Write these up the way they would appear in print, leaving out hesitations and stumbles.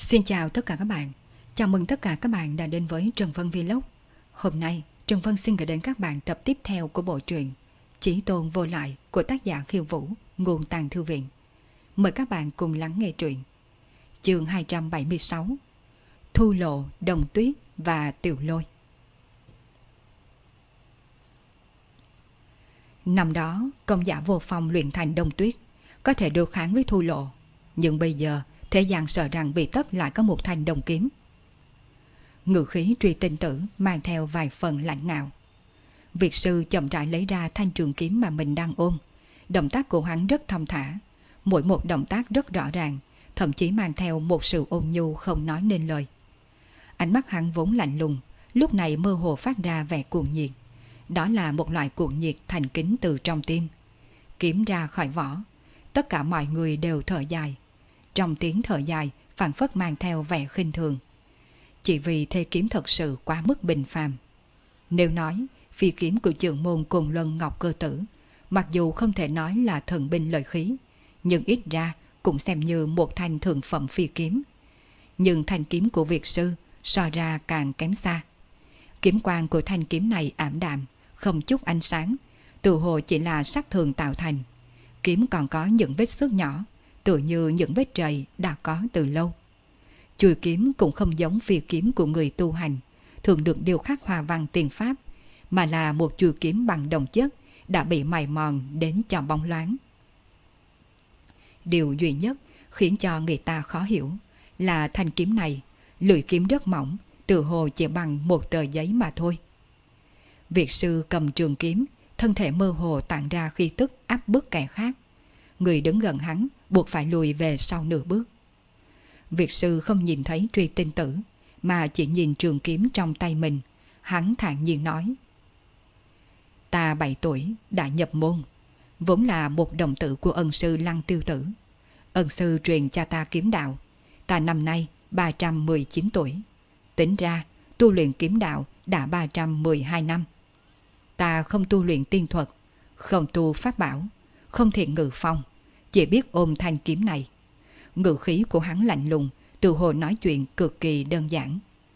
Xin chào tất cả các bạn. Chào mừng tất cả các bạn đã đến với Trần Vân Vlog. Hôm nay, Trần Vân xin gửi đến các bạn tập tiếp theo của bộ truyện Chí Tôn Vô Lại của tác giả Khiêu Vũ, nguồn Tàng Thư Viện. Mời các bạn cùng lắng nghe truyện. Chương 276: Thu Lộ, Đồng Tuyết và Tiểu Lôi. Năm đó, công giả Vô Phong luyện thành Đông Tuyết, có thể đối kháng với Thu Lộ. Nhưng bây giờ, thế gian sợ rằng vì tất lại có một thanh đồng kiếm. Ngự khí Truy Tinh Tử mang theo vài phần lạnh ngạo. Việt sư chậm rãi lấy ra thanh trường kiếm mà mình đang ôm. Động tác của hắn rất thong thả, mỗi một động tác rất rõ ràng, thậm chí mang theo một sự ôn nhu không nói nên lời. Ánh mắt hắn vốn lạnh lùng, lúc này mơ hồ phát ra vẻ cuồng nhiệt. Đó là một loại cuồng nhiệt thành kính từ trong tim. Kiếm ra khỏi vỏ, tất cả mọi người đều thở dài. Trong tiếng thở dài phảng phất mang theo vẻ khinh thường. Chỉ vì thế kiếm thật sự quá mức bình phàm. Nếu nói phi kiếm của trưởng môn Côn Luân Ngọc Cơ Tử, mặc dù không thể nói là thần binh lợi khí, nhưng ít ra cũng xem như một thanh thượng phẩm phi kiếm. Nhưng thanh kiếm của Việt sư so ra càng kém xa. Kiếm quang của thanh kiếm này ảm đạm, không chút ánh sáng, tự hồ chỉ là sắc thường tạo thành. Kiếm còn có những vết xước nhỏ, tựa như những vết trầy đã có từ lâu. Chuôi kiếm cũng không giống phi kiếm của người tu hành, thường được điêu khắc hoa văn tiền pháp, mà là một chuôi kiếm bằng đồng chất đã bị mài mòn đến cho bóng loáng. Điều duy nhất khiến cho người ta khó hiểu là thanh kiếm này, lưỡi kiếm rất mỏng, tự hồ chỉ bằng một tờ giấy mà thôi. Việt sư cầm trường kiếm, thân thể mơ hồ tản ra khí tức áp bức kẻ khác. Người đứng gần hắn buộc phải lùi về sau nửa bước. Việt sư không nhìn thấy Truy Tinh Tử, mà chỉ nhìn trường kiếm trong tay mình. Hắn thản nhiên nói: Ta 7 tuổi đã nhập môn, vốn là một đồng tử của ân sư Lăng Tiêu Tử. Ân sư truyền cho ta kiếm đạo. Ta năm nay 319 tuổi. Tính ra tu luyện kiếm đạo đã 312 năm. Ta không tu luyện tiên thuật, không tu pháp bảo, không thể ngự phong, chỉ biết ôm thanh kiếm này. Ngự khí của hắn lạnh lùng, tự hồ nói chuyện cực kỳ đơn giản.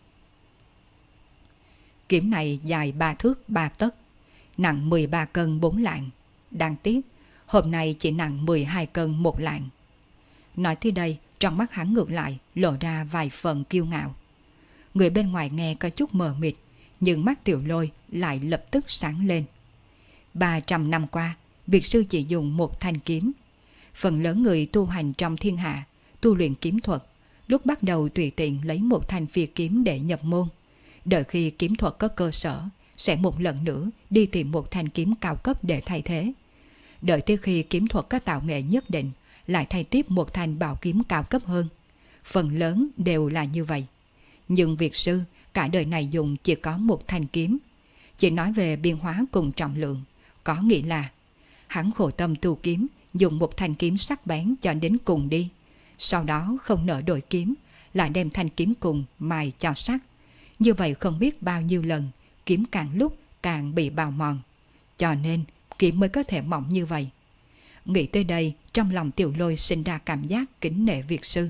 Kiếm này dài 3 thước 3 tấc, nặng 13 cân 4 lạng. Đáng tiếc, hôm nay chỉ nặng 12 cân 1 lạng. Nói tới đây, trong mắt hắn ngược lại lộ ra vài phần kiêu ngạo. Người bên ngoài nghe có chút mờ mịt, nhưng mắt Tiểu Lôi lại lập tức sáng lên. 300 năm qua, Việt sư chỉ dùng một thanh kiếm. Phần lớn người tu hành trong thiên hạ, tu luyện kiếm thuật, lúc bắt đầu tùy tiện lấy một thanh phi kiếm để nhập môn. Đợi khi kiếm thuật có cơ sở, sẽ một lần nữa đi tìm một thanh kiếm cao cấp để thay thế. Đợi tới khi kiếm thuật có tạo nghệ nhất định, lại thay tiếp một thanh bảo kiếm cao cấp hơn. Phần lớn đều là như vậy. Nhưng Việt sư cả đời này dùng chỉ có một thanh kiếm. Chỉ nói về biên hóa cùng trọng lượng, có nghĩa là hắn khổ tâm tu kiếm, dùng một thanh kiếm sắc bén cho đến cùng đi. Sau đó không nỡ đổi kiếm, lại đem thanh kiếm cùng mài cho sắc. Như vậy không biết bao nhiêu lần, kiếm càng lúc càng bị bào mòn. Cho nên kiếm mới có thể mỏng như vậy. Nghĩ tới đây, trong lòng Tiểu Lôi sinh ra cảm giác kính nể Việt sư.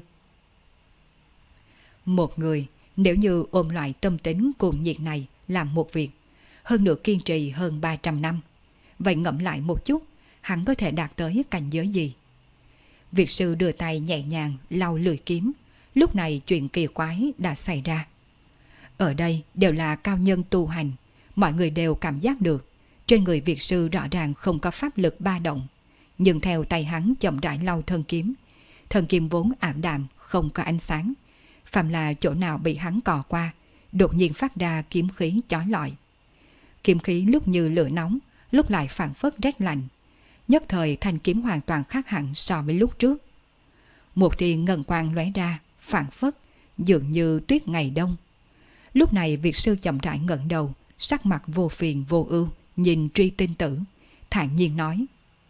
Một người nếu như ôm loại tâm tính cuồng nhiệt này làm một việc, hơn nữa kiên trì hơn 300 năm, vậy ngẫm lại một chút, hắn có thể đạt tới cảnh giới gì? Việt sư đưa tay nhẹ nhàng lau lưỡi kiếm. Lúc này chuyện kỳ quái đã xảy ra. Ở đây đều là cao nhân tu hành, mọi người đều cảm giác được trên người Việt sư rõ ràng không có pháp lực ba động. Nhưng theo tay hắn chậm rãi lau thân kiếm vốn ảm đạm không có ánh sáng, phàm là chỗ nào bị hắn cò qua, đột nhiên phát ra kiếm khí chói lọi. Kiếm khí lúc như lửa nóng, lúc lại phảng phất rét lạnh. Nhất thời thanh kiếm hoàn toàn khác hẳn so với lúc trước. Một tia ngân quang lóe ra, phảng phất dường như tuyết ngày đông. Lúc này Việt sư chậm rãi ngẩng đầu, sắc mặt vô phiền vô ưu nhìn Truy Tinh Tử, thản nhiên nói: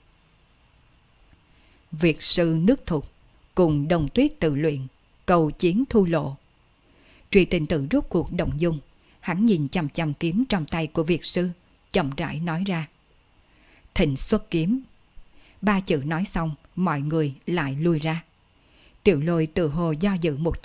Việt sư nước Thục cùng Đồng Tuyết tự luyện, cầu chiến Thu Lộ. Truy Tinh Tử rốt cuộc động dung, hắn nhìn chằm chằm kiếm trong tay của Việt sư, chậm rãi nói ra: Thịnh xuất kiếm. 3 chữ nói xong, mọi người lại lui ra. Tiểu Lôi tự hồ do dự một chút,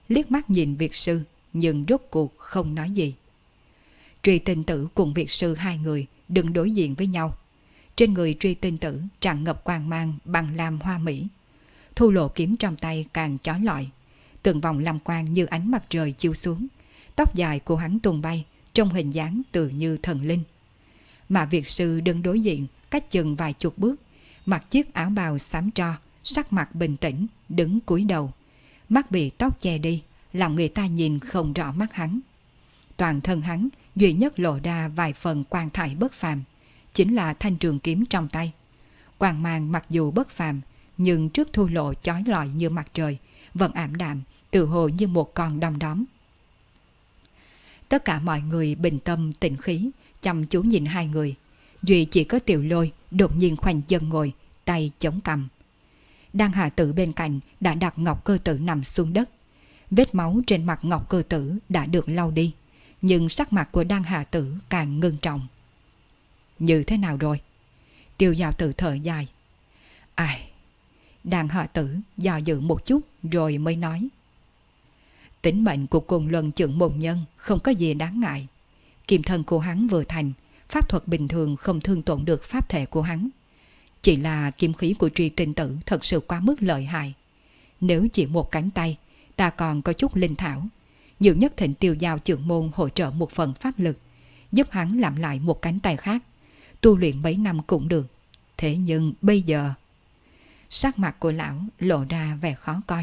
liếc mắt nhìn Việt sư, nhưng rốt cuộc không nói gì. Truy Tinh Tử cùng Việt sư hai người đứng đối diện với nhau. Trên người Truy Tinh Tử tràn ngập quang mang bằng lam hoa mỹ. Thu Lộ kiếm trong tay càng chói lọi, từng vòng lam quang như ánh mặt trời chiếu xuống. Tóc dài của hắn tung bay, trong hình dáng tự như thần linh. Mà Việt sư đứng đối diện, cách chừng vài chục bước, mặc chiếc áo bào xám tro, sắc mặt bình tĩnh, đứng cúi đầu. Mắt bị tóc che đi, làm người ta nhìn không rõ mắt hắn. Toàn thân hắn duy nhất lộ ra vài phần quang thải bất phàm, chính là thanh trường kiếm trong tay. Quang mang mặc dù bất phàm, nhưng trước Thu Lộ chói lọi như mặt trời, vẫn ảm đạm, tự hồ như một con đom đóm. Tất cả mọi người bình tâm tĩnh khí, chăm chú nhìn hai người. Duy chỉ có Tiểu Lôi đột nhiên khoanh chân ngồi, tay chống cằm. Đan Hà Tử bên cạnh đã đặt Ngọc Cơ Tử nằm xuống đất. Vết máu trên mặt Ngọc Cơ Tử đã được lau đi, nhưng sắc mặt của Đan Hà Tử càng ngưng trọng. Như thế nào rồi? Tiêu Giao Tử thở dài. Ai? Đan Hà Tử do dự một chút rồi mới nói. Tính mệnh của Côn Luân trưởng môn nhân không có gì đáng ngại. Kim thân của hắn vừa thành, pháp thuật bình thường không thương tổn được pháp thể của hắn. Chỉ là kiếm khí của Truy Tinh Tử thật sự quá mức lợi hại. Nếu chỉ một cánh tay, ta còn có chút linh thảo, nhiều nhất thịnh Tiêu Giao trưởng môn hỗ trợ một phần pháp lực, giúp hắn làm lại một cánh tay khác, tu luyện mấy năm cũng được. Thế nhưng bây giờ... Sắc mặt của lão lộ ra vẻ khó coi.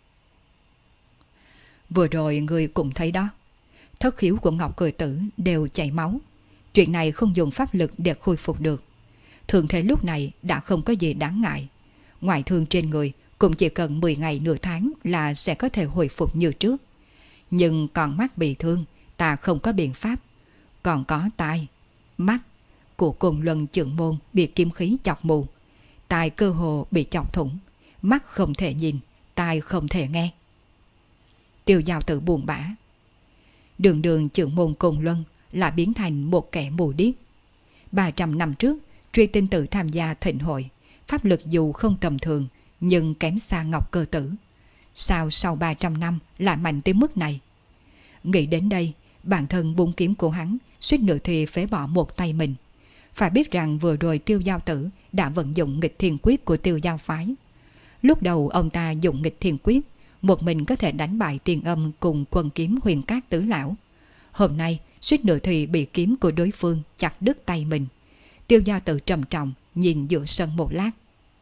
Vừa rồi người cũng thấy đó, thất khiếu của Ngọc Cười Tử đều chảy máu. Chuyện này không dùng pháp lực để khôi phục được. Thường thế lúc này đã không có gì đáng ngại. Ngoại thương trên người cũng chỉ cần 10 ngày nửa tháng là sẽ có thể hồi phục như trước. Nhưng còn mắt bị thương, ta không có biện pháp. Còn có tai, mắt của Côn Luân trưởng môn bị kiếm khí chọc mù. Tai cơ hồ bị chọc thủng, mắt không thể nhìn, tai không thể nghe. Tiêu Giao Tử buồn bã. Đường đường trưởng môn Côn Luân là biến thành một kẻ mù điếc. 300 năm trước, Truy Tinh Tử tham gia thịnh hội, pháp lực dù không tầm thường, nhưng kém xa Ngọc Cơ Tử. Sao sau 300 năm lại mạnh tới mức này? Nghĩ đến đây, bản thân búng kiếm của hắn suýt nữa thì phế bỏ một tay mình. Phải biết rằng vừa rồi Tiêu Giao Tử đã vận dụng nghịch thiên quyết của Tiêu Giao phái. Lúc đầu ông ta dùng nghịch thiên quyết, một mình có thể đánh bại Tiền Âm cùng quân kiếm Huyền Cát Tứ Lão. Hôm nay, suýt nữa thì bị kiếm của đối phương chặt đứt tay mình. Tiêu Giao Tử trầm trọng nhìn giữa sân một lát.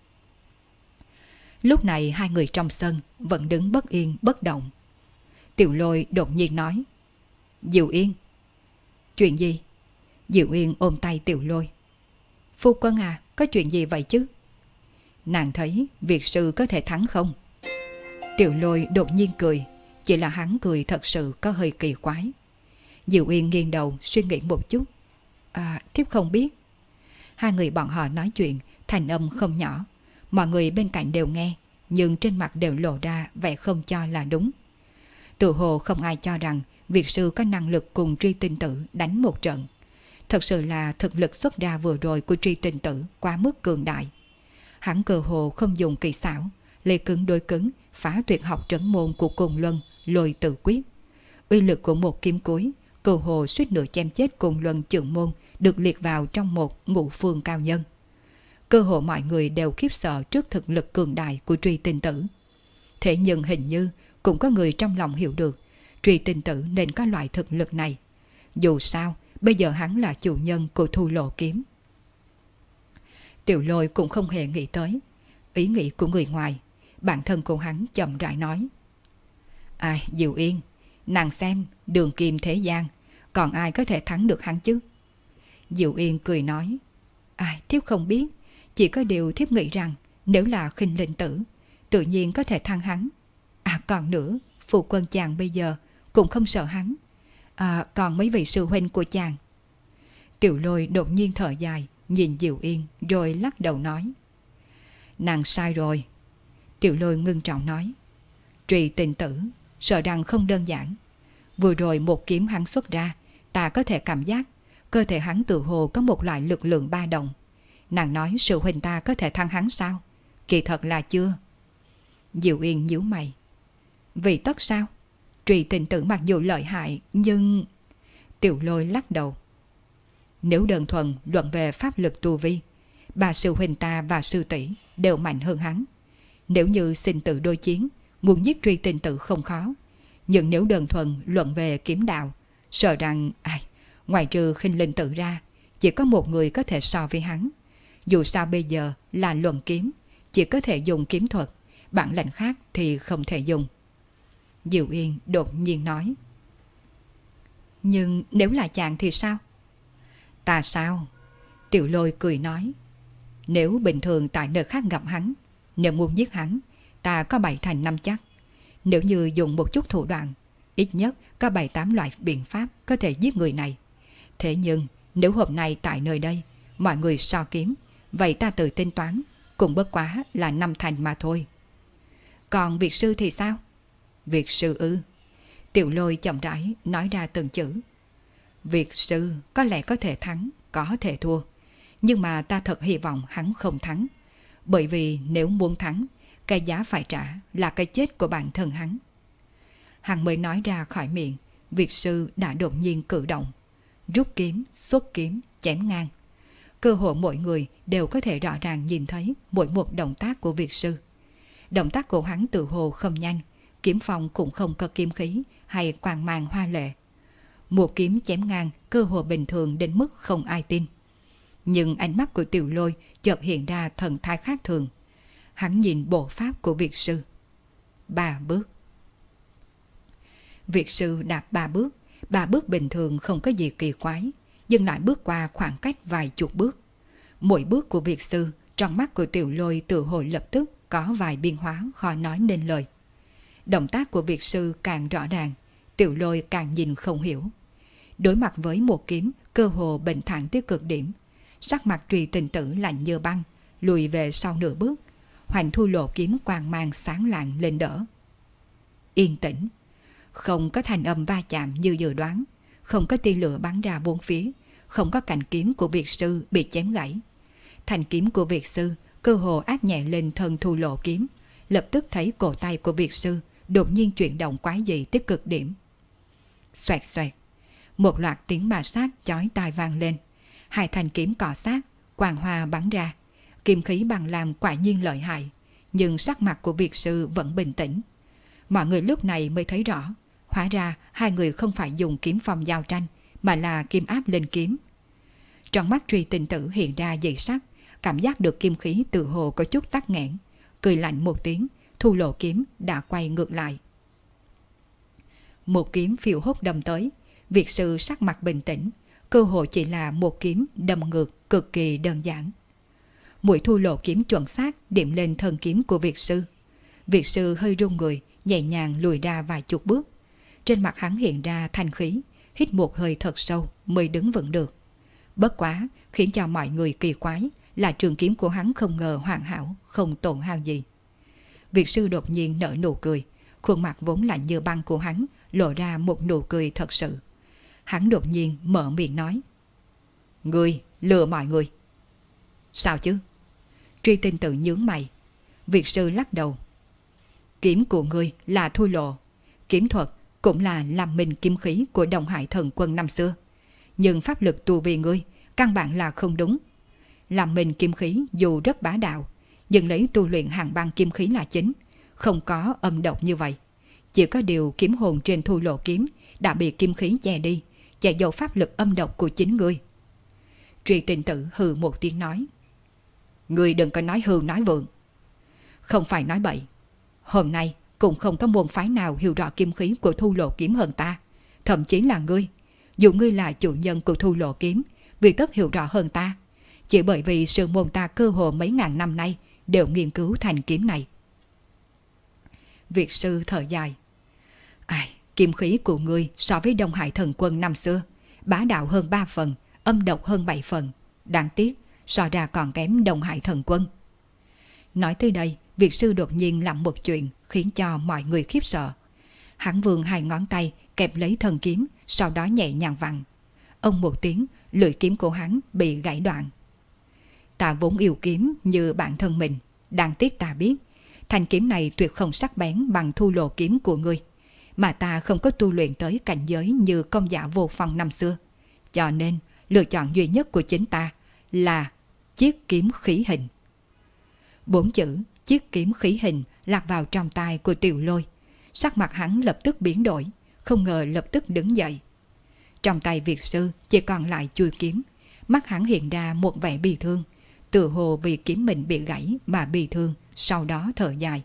Lúc này hai người trong sân vẫn đứng bất yên bất động. Tiểu Lôi đột nhiên nói. Diệu Yên. Chuyện gì? Diệu Yên ôm tay Tiểu Lôi. Phu quân à, có chuyện gì vậy chứ? Nàng thấy Việt sư có thể thắng không? Tiểu Lôi đột nhiên cười. Chỉ là hắn cười thật sự có hơi kỳ quái. Diệu Yên nghiêng đầu suy nghĩ một chút. Thiếp không biết. Hai người bọn họ nói chuyện thành âm không nhỏ. Mọi người bên cạnh đều nghe, nhưng trên mặt đều lộ ra vẻ không cho là đúng. Tự hồ không ai cho rằng Việt sư có năng lực cùng Truy Tinh Tử đánh một trận. Thật sự là thực lực xuất ra vừa rồi của Truy Tinh Tử quá mức cường đại. Hắn cơ hồ không dùng kỳ xảo, lê cứng đối cứng phá tuyệt học trấn môn của Côn Luân Lôi Tự Quyết. Uy lực của một kiếm cuối cơ hồ suýt nửa chém chết Côn Luân trưởng môn được liệt vào trong một ngũ phương cao nhân. Cơ hồ mọi người đều khiếp sợ trước thực lực cường đại của Truy Tinh Tử. Thế nhưng hình như cũng có người trong lòng hiểu được Truy Tinh Tử nên có loại thực lực này. Dù sao, bây giờ hắn là chủ nhân của Thu Lộ kiếm. Tiểu Lôi cũng không hề nghĩ tới ý nghĩ của người ngoài. Bản thân của hắn chậm rãi nói. Ai, Diệu Yên, nàng xem đường kim thế gian, còn ai có thể thắng được hắn chứ? Diệu Yên cười nói. Thiếp không biết, chỉ có điều thiếp nghĩ rằng nếu là Khinh Linh Tử, tự nhiên có thể thắng hắn. Còn nữa, phụ quân chàng bây giờ cũng không sợ hắn. Còn mấy vị sư huynh của chàng. Tiểu Lôi đột nhiên thở dài, nhìn Diệu Yên rồi lắc đầu nói. Nàng sai rồi. Tiểu Lôi ngưng trọng nói. Truy Tinh Tử sợ rằng không đơn giản. Vừa rồi một kiếm hắn xuất ra, ta có thể cảm giác cơ thể hắn tự hồ có một loại lực lượng ba động. Nàng nói sư huynh ta có thể thắng hắn sao? Kỳ thật là chưa. Diệu Yên nhíu mày. Vì tất sao? Trùy Tinh Tử mặc dù lợi hại nhưng... Tiểu Lôi lắc đầu. Nếu đơn thuần luận về pháp lực tu vi, bà sư huynh ta và sư tỷ đều mạnh hơn hắn. Nếu như sinh tử đối chiến, muốn giết Trùy Tinh Tử không khó. Nhưng nếu đơn thuần luận về kiếm đạo, sợ rằng ngoài trừ Khinh Linh Tử ra, chỉ có một người có thể so với hắn. Dù sao bây giờ là luận kiếm, chỉ có thể dùng kiếm thuật, bản lĩnh khác thì không thể dùng. Diệu Yên đột nhiên nói. Nhưng nếu là chàng thì sao? Ta sao? Tiểu Lôi cười nói. Nếu bình thường tại nơi khác gặp hắn, nếu muốn giết hắn, ta có 7/5 chắc. Nếu như dùng một chút thủ đoạn, ít nhất có 7-8 loại biện pháp có thể giết người này. Thế nhưng nếu hôm nay tại nơi đây mọi người so kiếm, vậy ta tự tính toán cũng bất quá là 5 thành mà thôi. Còn Việt sư thì sao? Việt sư ư? Tiểu Lôi chậm rãi nói ra từng chữ. Việt sư có lẽ có thể thắng, có thể thua. Nhưng mà ta thật hy vọng hắn không thắng. Bởi vì nếu muốn thắng, cái giá phải trả là cái chết của bản thân hắn. Hắn mới nói ra khỏi miệng, Việt sư đã đột nhiên cử động. Rút kiếm, xuất kiếm, chém ngang. Cơ hội mỗi người đều có thể rõ ràng nhìn thấy mỗi một động tác của Việt sư. Động tác của hắn tự hồ không nhanh, kiếm phong cũng không có kiếm khí hay quang mang hoa lệ. Một kiếm chém ngang cơ hội bình thường đến mức không ai tin. Nhưng ánh mắt của Tiểu Lôi chợt hiện ra thần thái khác thường. Hắn nhìn bộ pháp của Việt sư. 3 bước. Việt sư đạp 3 bước. 3 bước bình thường không có gì kỳ quái, nhưng lại bước qua khoảng cách vài chục bước. Mỗi bước của Việt sư trong mắt của Tiểu Lôi tự hồi lập tức có vài biến hóa khó nói nên lời. Động tác của Việt sư càng rõ ràng, Tiểu Lôi càng nhìn không hiểu. Đối mặt với một kiếm cơ hồ bình thản tới cực điểm, sắc mặt Trùy Tinh Tử lạnh như băng, lùi về sau nửa bước. Hoành Thu Lộ kiếm quang mang sáng lạng lên đỡ. Yên tĩnh, không có thanh âm va chạm như dự đoán, không có tia lửa bắn ra bốn phía, không có cạnh kiếm của Việt sư bị chém gãy. Thanh kiếm của Việt sư cơ hồ áp nhẹ lên thân Thu Lộ kiếm, lập tức thấy cổ tay của Việt sư đột nhiên chuyển động quái dị tới cực điểm. Xoẹt xoẹt, một loạt tiếng ma sát chói tai vang lên. Hai thanh kiếm cọ sát, quang hoa bắn ra. Kim khí bằng làm quả nhiên lợi hại, nhưng sắc mặt của Việt sư vẫn bình tĩnh. Mọi người lúc này mới thấy rõ, hóa ra hai người không phải dùng kiếm phong giao tranh, mà là kim áp lên kiếm. Trong mắt Trùy Tinh Tử hiện ra dị sắc, cảm giác được kim khí tự hồ có chút tắc nghẽn, cười lạnh một tiếng, Thu Lộ kiếm đã quay ngược lại. Một kiếm phiêu hốt đâm tới, Việt sư sắc mặt bình tĩnh, cơ hội chỉ là một kiếm đâm ngược cực kỳ đơn giản. Mũi Thu Lộ kiếm chuẩn xác điểm lên thân kiếm của Việt sư. Việt sư hơi run người, nhẹ nhàng lùi ra vài chục bước. Trên mặt hắn hiện ra thanh khí, hít một hơi thật sâu mới đứng vững được. Bất quá, khiến cho mọi người kỳ quái là trường kiếm của hắn không ngờ hoàn hảo, không tổn hao gì. Việt sư đột nhiên nở nụ cười, khuôn mặt vốn lạnh như băng của hắn lộ ra một nụ cười thật sự. Hắn đột nhiên mở miệng nói: Ngươi lừa mọi người. Sao chứ? Truy Tinh Tử nhướng mày. Việt sư lắc đầu. Kiếm của ngươi là Thu Lộ, kiếm thuật cũng là làm minh kiếm khí của Đông Hải Thần Quân năm xưa, nhưng pháp lực tu vi ngươi căn bản là không đúng. Làm minh kiếm khí dù rất bá đạo, nhưng lấy tu luyện hàng băng kiếm khí là chính, không có âm độc như vậy. Chỉ có điều kiếm hồn trên Thu Lộ kiếm đã bị kiếm khí che đi, che giấu pháp lực âm độc của chính ngươi. Truy Tinh Tử hừ một tiếng nói: Ngươi đừng có nói hư nói vượng. Không phải nói bậy. Hôm nay cũng không có môn phái nào hiểu rõ kiếm khí của Thu Lộ kiếm hơn ta, thậm chí là ngươi. Dù ngươi là chủ nhân của Thu Lộ kiếm, vì tất hiểu rõ hơn ta, chỉ bởi vì sư môn ta cơ hồ mấy ngàn năm nay đều nghiên cứu thành kiếm này. Việt sư thở dài. Kiếm khí của ngươi so với Đông Hải Thần Quân năm xưa bá đạo hơn 3 phần, âm độc hơn 7 phần. Đáng tiếc, so ra còn kém Đông Hải Thần Quân. Nói tới đây, Việt sư đột nhiên làm một chuyện khiến cho mọi người khiếp sợ. Hắn vươn hai ngón tay kẹp lấy thân kiếm, sau đó nhẹ nhàng vặn. Ông một tiếng, lưỡi kiếm của hắn bị gãy đoạn. Ta vốn yêu kiếm như bản thân mình, đáng tiếc ta biết thanh kiếm này tuyệt không sắc bén bằng Thu Lộ kiếm của ngươi. mà ta không có tu luyện tới cảnh giới như công giả vô phong năm xưa. Cho nên, lựa chọn duy nhất của chính ta là chiếc kiếm khí hình. 4 chữ chiếc kiếm khí hình lạc vào trong tai của Tiểu Lôi. Sắc mặt hắn lập tức biến đổi, không ngờ lập tức đứng dậy. Trong tay Việt sư chỉ còn lại chuôi kiếm, mắt hắn hiện ra một vẻ bi thương, tự hồ vì kiếm mình bị gãy mà bi thương, sau đó thở dài.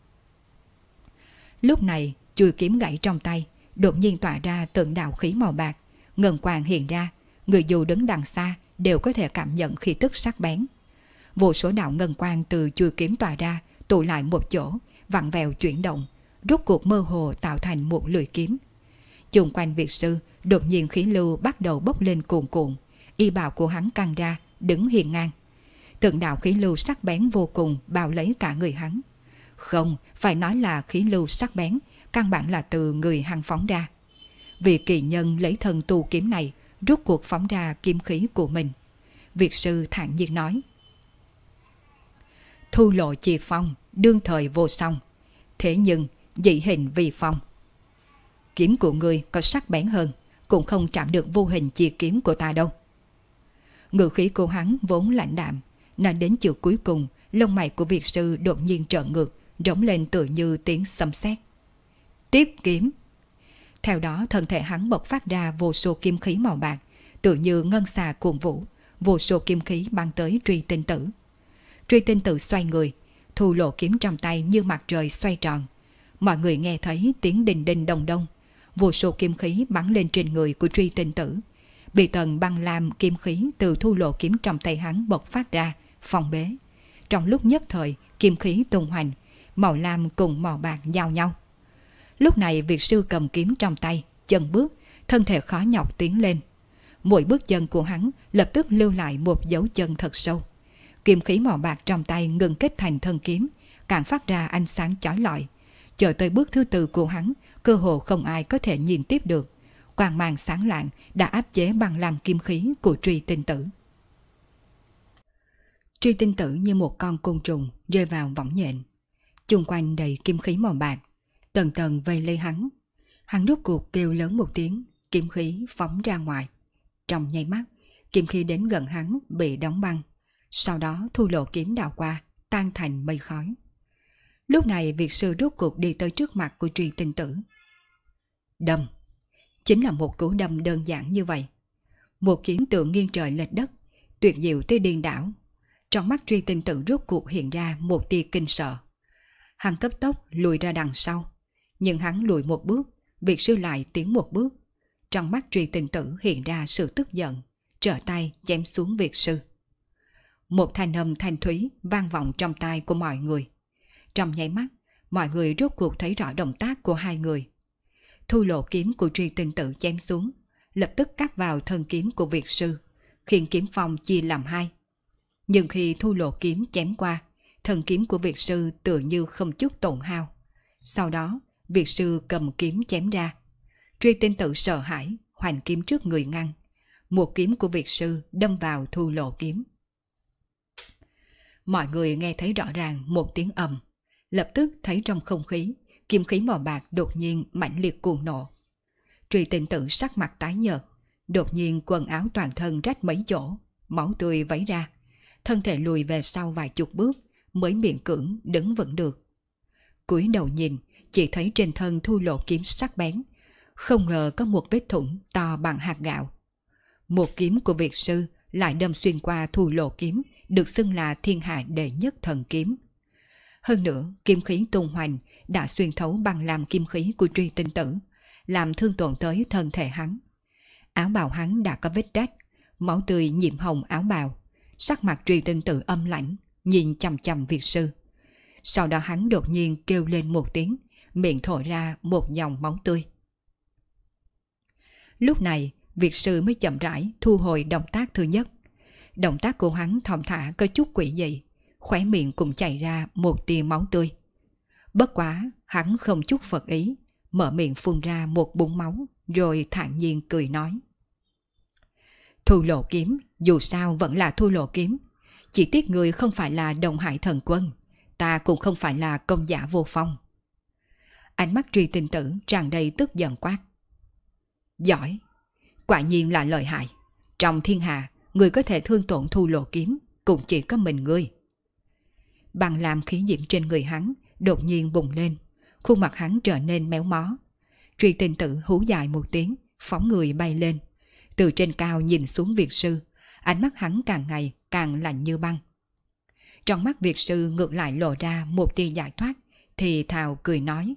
Lúc này, chuôi kiếm gãy trong tay, đột nhiên tỏa ra từng đạo khí màu bạc, ngân quang hiện ra, người dù đứng đằng xa đều có thể cảm nhận khí tức sắc bén. Vô số đạo ngân quang từ chuôi kiếm tỏa ra, tụ lại một chỗ, vặn vẹo chuyển động, rốt cuộc mơ hồ tạo thành một lưỡi kiếm. Chung quanh Việt sư, đột nhiên khí lưu bắt đầu bốc lên cuồn cuộn, y bào của hắn căng ra, đứng hiên ngang. Từng đạo khí lưu sắc bén vô cùng bao lấy cả người hắn. Không, phải nói là khí lưu sắc bén, căn bản là từ người hắn phóng ra. Vì kỳ nhân lấy thân tu kiếm này, rốt cuộc phóng ra kiếm khí của mình. Việt sư thản nhiên nói: thu lộ chi phong, đương thời vô song. Thế nhưng, dị hình vì phong. Kiếm của ngươi có sắc bén hơn, cũng không chạm được vô hình chi kiếm của ta đâu. Ngữ khí của hắn vốn lạnh đạm, nên đến chiều cuối cùng, lông mày của Việt sư đột nhiên trợn ngược, rống lên tựa như tiếng sấm sét. Tiếp kiếm. Theo đó, thân thể hắn bộc phát ra vô số kim khí màu bạc, tựa như ngân xà cuồng vũ, vô số kim khí bắn tới Truy Tinh Tử. Truy Tinh Tử xoay người, thu lộ kiếm trong tay như mặt trời xoay tròn. Mọi người nghe thấy tiếng đinh đinh đông đông, vô số kim khí bắn lên trên người của Truy Tinh Tử, bị tầng băng lam kim khí từ thu lộ kiếm trong tay hắn bộc phát ra, phong bế. Trong lúc nhất thời, kim khí tung hoành, màu lam cùng màu bạc giao nhau. Lúc này Việt sư cầm kiếm trong tay, chân bước, thân thể khó nhọc tiến lên. Mỗi bước chân của hắn lập tức lưu lại một dấu chân thật sâu. Kim khí màu bạc trong tay ngừng kết thành thân kiếm, càng phát ra ánh sáng chói lọi. Chờ tới bước thứ tư của hắn, cơ hồ không ai có thể nhìn tiếp được. Quang mang sáng lạng đã áp chế băng lam kim khí của Truy Tinh Tử. Truy Tinh Tử như một con côn trùng rơi vào võng nhện. Chung quanh đầy kim khí màu bạc, tầng tầng vây lấy hắn. Hắn rốt cuộc kêu lớn một tiếng, kim khí phóng ra ngoài. Trong nháy mắt, kim khí đến gần hắn bị đóng băng. Sau đó thu lộ kiếm đảo qua, tan thành mây khói. Lúc này Việt sư rốt cuộc đi tới trước mặt của Truy Tinh Tử. Đâm. Chính là một cú đâm đơn giản như vậy. Một kiếm tượng nghiêng trời lệch đất, tuyệt diệu tới điên đảo. Trong mắt Truy Tinh Tử rốt cuộc hiện ra một tia kinh sợ. Hắn cấp tốc lùi ra đằng sau. Nhưng hắn lùi một bước, Việt sư lại tiến một bước. Trong mắt Truy Tinh Tử hiện ra sự tức giận, trở tay chém xuống Việt sư. Một thanh âm thanh thúy vang vọng trong tai của mọi người. Trong nháy mắt, mọi người rốt cuộc thấy rõ động tác của hai người. Thu lộ kiếm của Truy Tinh Tử chém xuống, lập tức cắt vào thân kiếm của Việt sư, khiến kiếm phong chia làm hai. Nhưng khi thu lộ kiếm chém qua, thân kiếm của Việt sư tựa như không chút tổn hao. Sau đó, Việt sư cầm kiếm chém ra. Truy Tinh Tử sợ hãi, hoành kiếm trước người ngăn. Một kiếm của Việt sư đâm vào thu lộ kiếm. Mọi người nghe thấy rõ ràng một tiếng ầm, lập tức thấy trong không khí, kim khí màu bạc đột nhiên mãnh liệt cuồng nổ. Truy Tinh Tử sắc mặt tái nhợt, đột nhiên quần áo toàn thân rách mấy chỗ, máu tươi vấy ra, thân thể lùi về sau vài chục bước mới miễn cưỡng đứng vững được. Cúi đầu nhìn, chỉ thấy trên thân thu lộ kiếm sắc bén, không ngờ có một vết thủng to bằng hạt gạo. Một kiếm của Việt sư lại đâm xuyên qua thu lộ kiếm, được xưng là thiên hạ đệ nhất thần kiếm. Hơn nữa, kim khí tung hoành đã xuyên thấu băng lam kim khí của Truy Tinh Tử, làm thương tổn tới thân thể hắn. Áo bào hắn đã có vết rách, máu tươi nhiễm hồng áo bào. Sắc mặt Truy Tinh Tử âm lãnh, nhìn chằm chằm Việt sư. Sau đó hắn đột nhiên kêu lên một tiếng, miệng thổi ra một dòng máu tươi. Lúc này, Việt sư mới chậm rãi thu hồi động tác thứ nhất. Động tác của hắn thong thả có chút quỷ dị, khóe miệng cũng chảy ra một tia máu tươi. Bất quá, hắn không chút phật ý, mở miệng phun ra một búng máu, rồi thản nhiên cười nói. Thu lộ kiếm, dù sao vẫn là thu lộ kiếm. Chỉ tiếc người không phải là Đông Hải thần quân, ta cũng không phải là công giả vô phong. Ánh mắt Truy Tinh Tử tràn đầy tức giận quát. Giỏi, quả nhiên là lợi hại. Trong thiên hạ, người có thể thương tổn Thu Lộ kiếm cũng chỉ có mình ngươi. Băng lam khí diễm trên người hắn đột nhiên bùng lên, khuôn mặt hắn trở nên méo mó. Truy Tinh Tử hú dài một tiếng, phóng người bay lên. Từ trên cao nhìn xuống Việt sư, ánh mắt hắn càng ngày càng lạnh như băng. Trong mắt Việt sư ngược lại lộ ra một tia giải thoát, thì thào cười nói.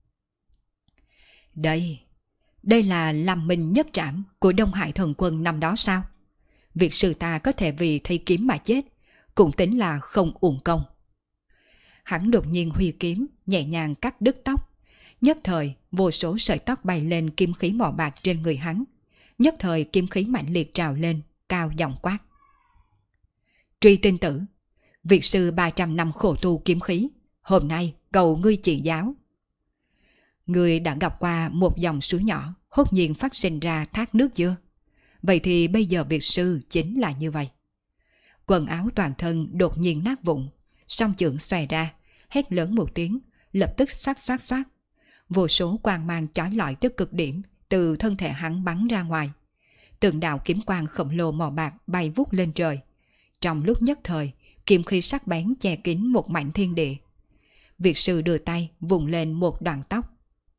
Đây là làm mình nhất trảm của Đông Hải thần quân năm đó sao? Việt sư ta có thể vì thấy kiếm mà chết, cũng tính là không uổng công. Hắn đột nhiên huy kiếm, nhẹ nhàng cắt đứt tóc. Nhất thời, vô số sợi tóc bay lên kim khí màu bạc trên người hắn. Nhất thời kim khí mạnh liệt trào lên, cao giọng quát. Truy Tinh Tử, Việt sư 300 năm khổ tu kiếm khí, hôm nay cầu ngươi chỉ giáo. Ngươi đã gặp qua một dòng suối nhỏ hốt nhiên phát sinh ra thác nước chưa? Vậy thì bây giờ Việt sư chính là như vậy. Quần áo toàn thân đột nhiên nát vụn, song chưởng xòe ra, hét lớn một tiếng, lập tức xoát xoát xoát. Vô số quang mang chói lọi tới cực điểm từ thân thể hắn bắn ra ngoài. Từng đạo kiếm quang khổng lồ màu bạc bay vút lên trời. Trong lúc nhất thời, kiếm khí sắc bén che kín một mảnh thiên địa. Việt sư đưa tay vùng lên một đoạn tóc.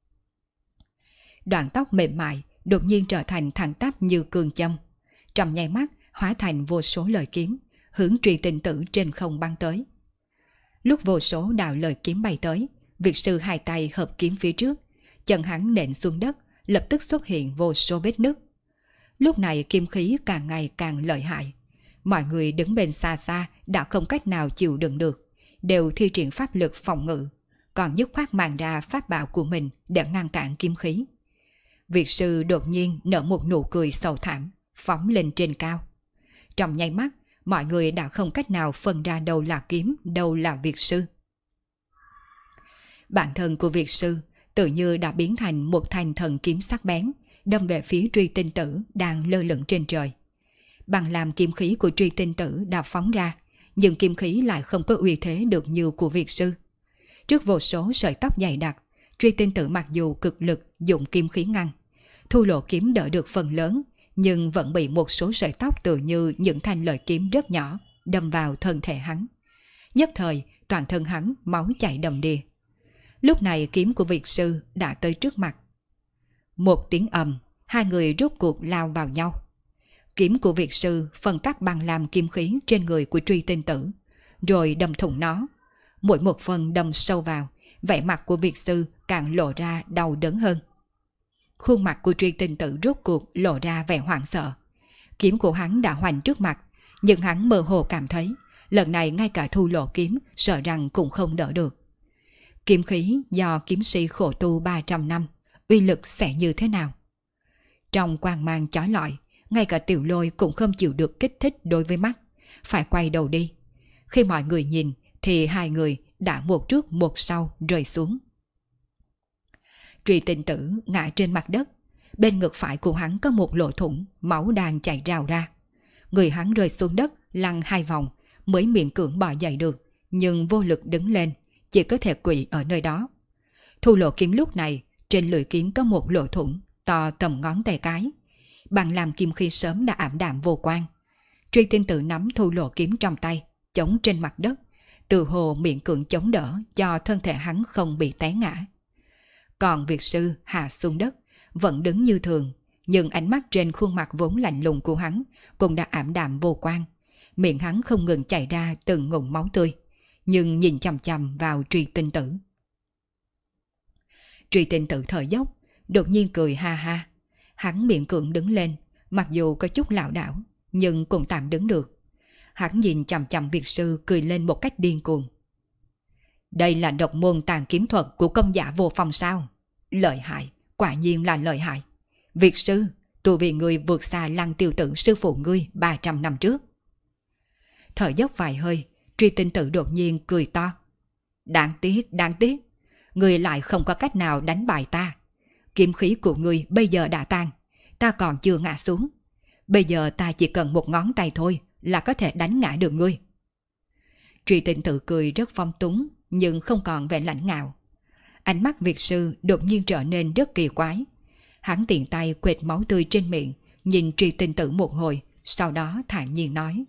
Đoạn tóc mềm mại đột nhiên trở thành thẳng tắp như cương châm. Trong nháy mắt hóa thành vô số lời kiếm, hướng Truy Tinh Tử trên không bắn tới. Lúc vô số đạo lời kiếm bay tới, Việt sư hai tay hợp kiếm phía trước, chân hắn nện xuống đất, lập tức xuất hiện vô số vết nứt. Lúc này kiếm khí càng ngày càng lợi hại. Mọi người đứng bên xa xa đã không cách nào chịu đựng được, đều thi triển pháp lực phòng ngự, còn dứt khoát mang ra pháp bảo của mình để ngăn cản kiếm khí. Việt sư đột nhiên nở một nụ cười sầu thảm, phóng lên trên cao. Trong nháy mắt, mọi người đã không cách nào phân ra đâu là kiếm, đâu là Việt sư. Bản thân của Việt sư tự như đã biến thành một thanh thần kiếm sắc bén, đâm về phía Truy Tinh Tử đang lơ lửng trên trời. Bằng làm kiếm khí của Truy Tinh Tử đã phóng ra, nhưng kiếm khí lại không có uy thế được như của Việt sư. Trước vô số sợi tóc dày đặc, Truy Tinh Tử mặc dù cực lực dùng kiếm khí ngăn, Thu Lộ kiếm đỡ được phần lớn, nhưng vẫn bị một số sợi tóc tự như những thanh lợi kiếm rất nhỏ đâm vào thân thể hắn. Nhất thời, toàn thân hắn máu chảy đầm đìa. Lúc này kiếm của Việt sư đã tới trước mặt. Một tiếng ầm, hai người rốt cuộc lao vào nhau. Kiếm của Việt sư phân cắt bằng làm kim khí trên người của Truy Tinh Tử, rồi đâm thủng nó. Mỗi một phần đâm sâu vào, vẻ mặt của Việt sư càng lộ ra đau đớn hơn. Khuôn mặt của Truy Tinh Tử rốt cuộc lộ ra vẻ hoảng sợ. Kiếm của hắn đã hoành trước mặt, nhưng hắn mơ hồ cảm thấy lần này ngay cả Thu Lộ kiếm sợ rằng cũng không đỡ được. Kiếm khí do kiếm sĩ khổ tu 300 năm, uy lực sẽ như thế nào? Trong quang mang chói lọi, ngay cả Tiểu Lôi cũng không chịu được kích thích đối với mắt, phải quay đầu đi. Khi mọi người nhìn thì hai người đã một trước một sau rơi xuống. Truy Tinh Tử ngã trên mặt đất, bên ngực phải của hắn có một lỗ thủng, máu đang chảy rào ra. Người hắn rơi xuống đất lăn 2 vòng mới miễn cưỡng bò dậy được, nhưng vô lực đứng lên, chỉ có thể quỵ ở nơi đó. Thu Lộ kiếm lúc này trên lưỡi kiếm có một lỗ thủng to tầm ngón tay cái, bằng làm kim khí sớm đã ảm đạm vô quang. Truy Tinh Tử nắm Thu Lộ kiếm trong tay, chống trên mặt đất, từ hồ miễn cưỡng chống đỡ cho thân thể hắn không bị té ngã. Còn Việt sư hạ xuống đất, vẫn đứng như thường, nhưng ánh mắt trên khuôn mặt vốn lạnh lùng của hắn cũng đã ảm đạm vô quang. Miệng hắn không ngừng chảy ra từng ngụm máu tươi, nhưng nhìn chằm chằm vào Truy Tinh Tử. Truy Tinh Tử thở dốc, đột nhiên cười ha ha. Hắn miễn cưỡng đứng lên, mặc dù có chút lảo đảo, nhưng cũng tạm đứng được. Hắn nhìn chằm chằm Việt sư cười lên một cách điên cuồng. Đây là độc môn tàn kiếm thuật của công giả Vô Phong sao? Lợi hại, quả nhiên là lợi hại. Việt sư, tu vì người vượt xa Lăng Tiêu Tử sư phụ ngươi 300 năm trước. Thở dốc vài hơi, Truy Tinh Tử đột nhiên cười to. Đáng tiếc, ngươi lại không có cách nào đánh bại ta. Kiếm khí của ngươi bây giờ đã tan, ta còn chưa ngã xuống. Bây giờ ta chỉ cần một ngón tay thôi là có thể đánh ngã được ngươi. Truy Tinh Tử cười rất phong túng, nhưng không còn vẻ lãnh ngạo. Ánh mắt Việt sư đột nhiên trở nên rất kỳ quái. Hắn tiện tay quệt máu tươi trên miệng, nhìn Truy Tinh Tử một hồi, sau đó thản nhiên nói.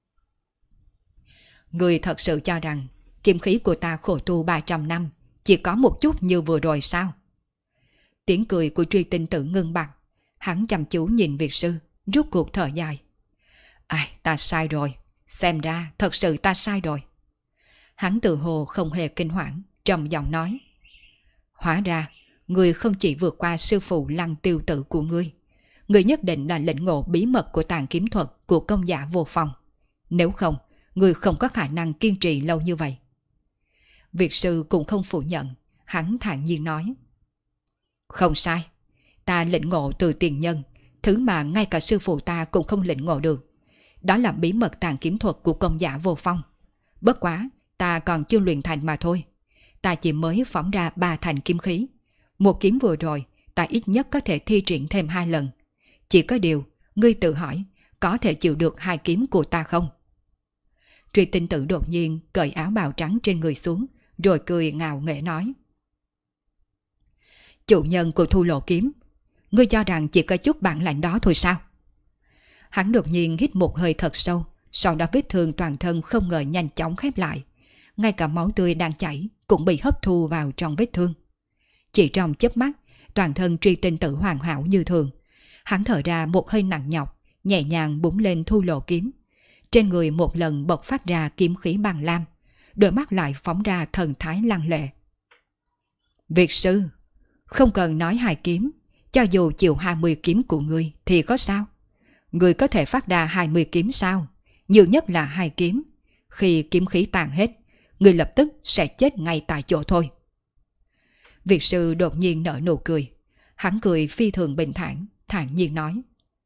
Người thật sự cho rằng kiếm khí của ta khổ tu 300 năm chỉ có một chút như vừa rồi sao? Tiếng cười của Truy Tinh Tử ngưng bặt. Hắn chăm chú nhìn Việt sư, rút cuộc thở dài. Ai, ta sai rồi. Xem ra thật sự ta sai rồi. Hắn tự hồ không hề kinh hoảng, trầm giọng nói. Hóa ra, ngươi không chỉ vượt qua sư phụ Lăng Tiêu Tử của ngươi. Ngươi nhất định là lĩnh ngộ bí mật của tàn kiếm thuật của công giả Vô Phong. Nếu không, ngươi không có khả năng kiên trì lâu như vậy. Việt sư cũng không phủ nhận, hắn thản nhiên nói. Không sai, ta lĩnh ngộ từ tiền nhân, thứ mà ngay cả sư phụ ta cũng không lĩnh ngộ được. Đó là bí mật tàn kiếm thuật của công giả Vô Phong. Bất quá, ta còn chưa luyện thành mà thôi. Ta chỉ mới phóng ra 3 thành kiếm khí. Một kiếm vừa rồi, ta ít nhất có thể thi triển thêm 2 lần. Chỉ có điều, ngươi tự hỏi, có thể chịu được 2 kiếm của ta không? Truy Tinh Tử đột nhiên cởi áo bào trắng trên người xuống, rồi cười ngạo nghễ nói. Chủ nhân của Thu Lộ kiếm, ngươi cho rằng chỉ có chút bản lãnh đó thôi sao? Hắn đột nhiên hít một hơi thật sâu, sau đó vết thương toàn thân không ngờ nhanh chóng khép lại. Ngay cả máu tươi đang chảy cũng bị hấp thu vào trong vết thương. Chỉ trong chớp mắt, toàn thân Truy Tinh Tử hoàn hảo như thường. Hắn thở ra một hơi nặng nhọc, nhẹ nhàng búng lên Thu Lộ kiếm. Trên người một lần bộc phát ra kiếm khí bằng lam, đôi mắt lại phóng ra thần thái lăng lệ. Việt sư, không cần nói 2 kiếm, cho dù chịu 20 kiếm của ngươi thì có sao? Ngươi có thể phát ra 20 kiếm sao? Nhiều nhất là 2 kiếm. Khi kiếm khí tàn hết, ngươi lập tức sẽ chết ngay tại chỗ thôi. Việt sư đột nhiên nở nụ cười. Hắn cười phi thường bình thản, thản nhiên nói.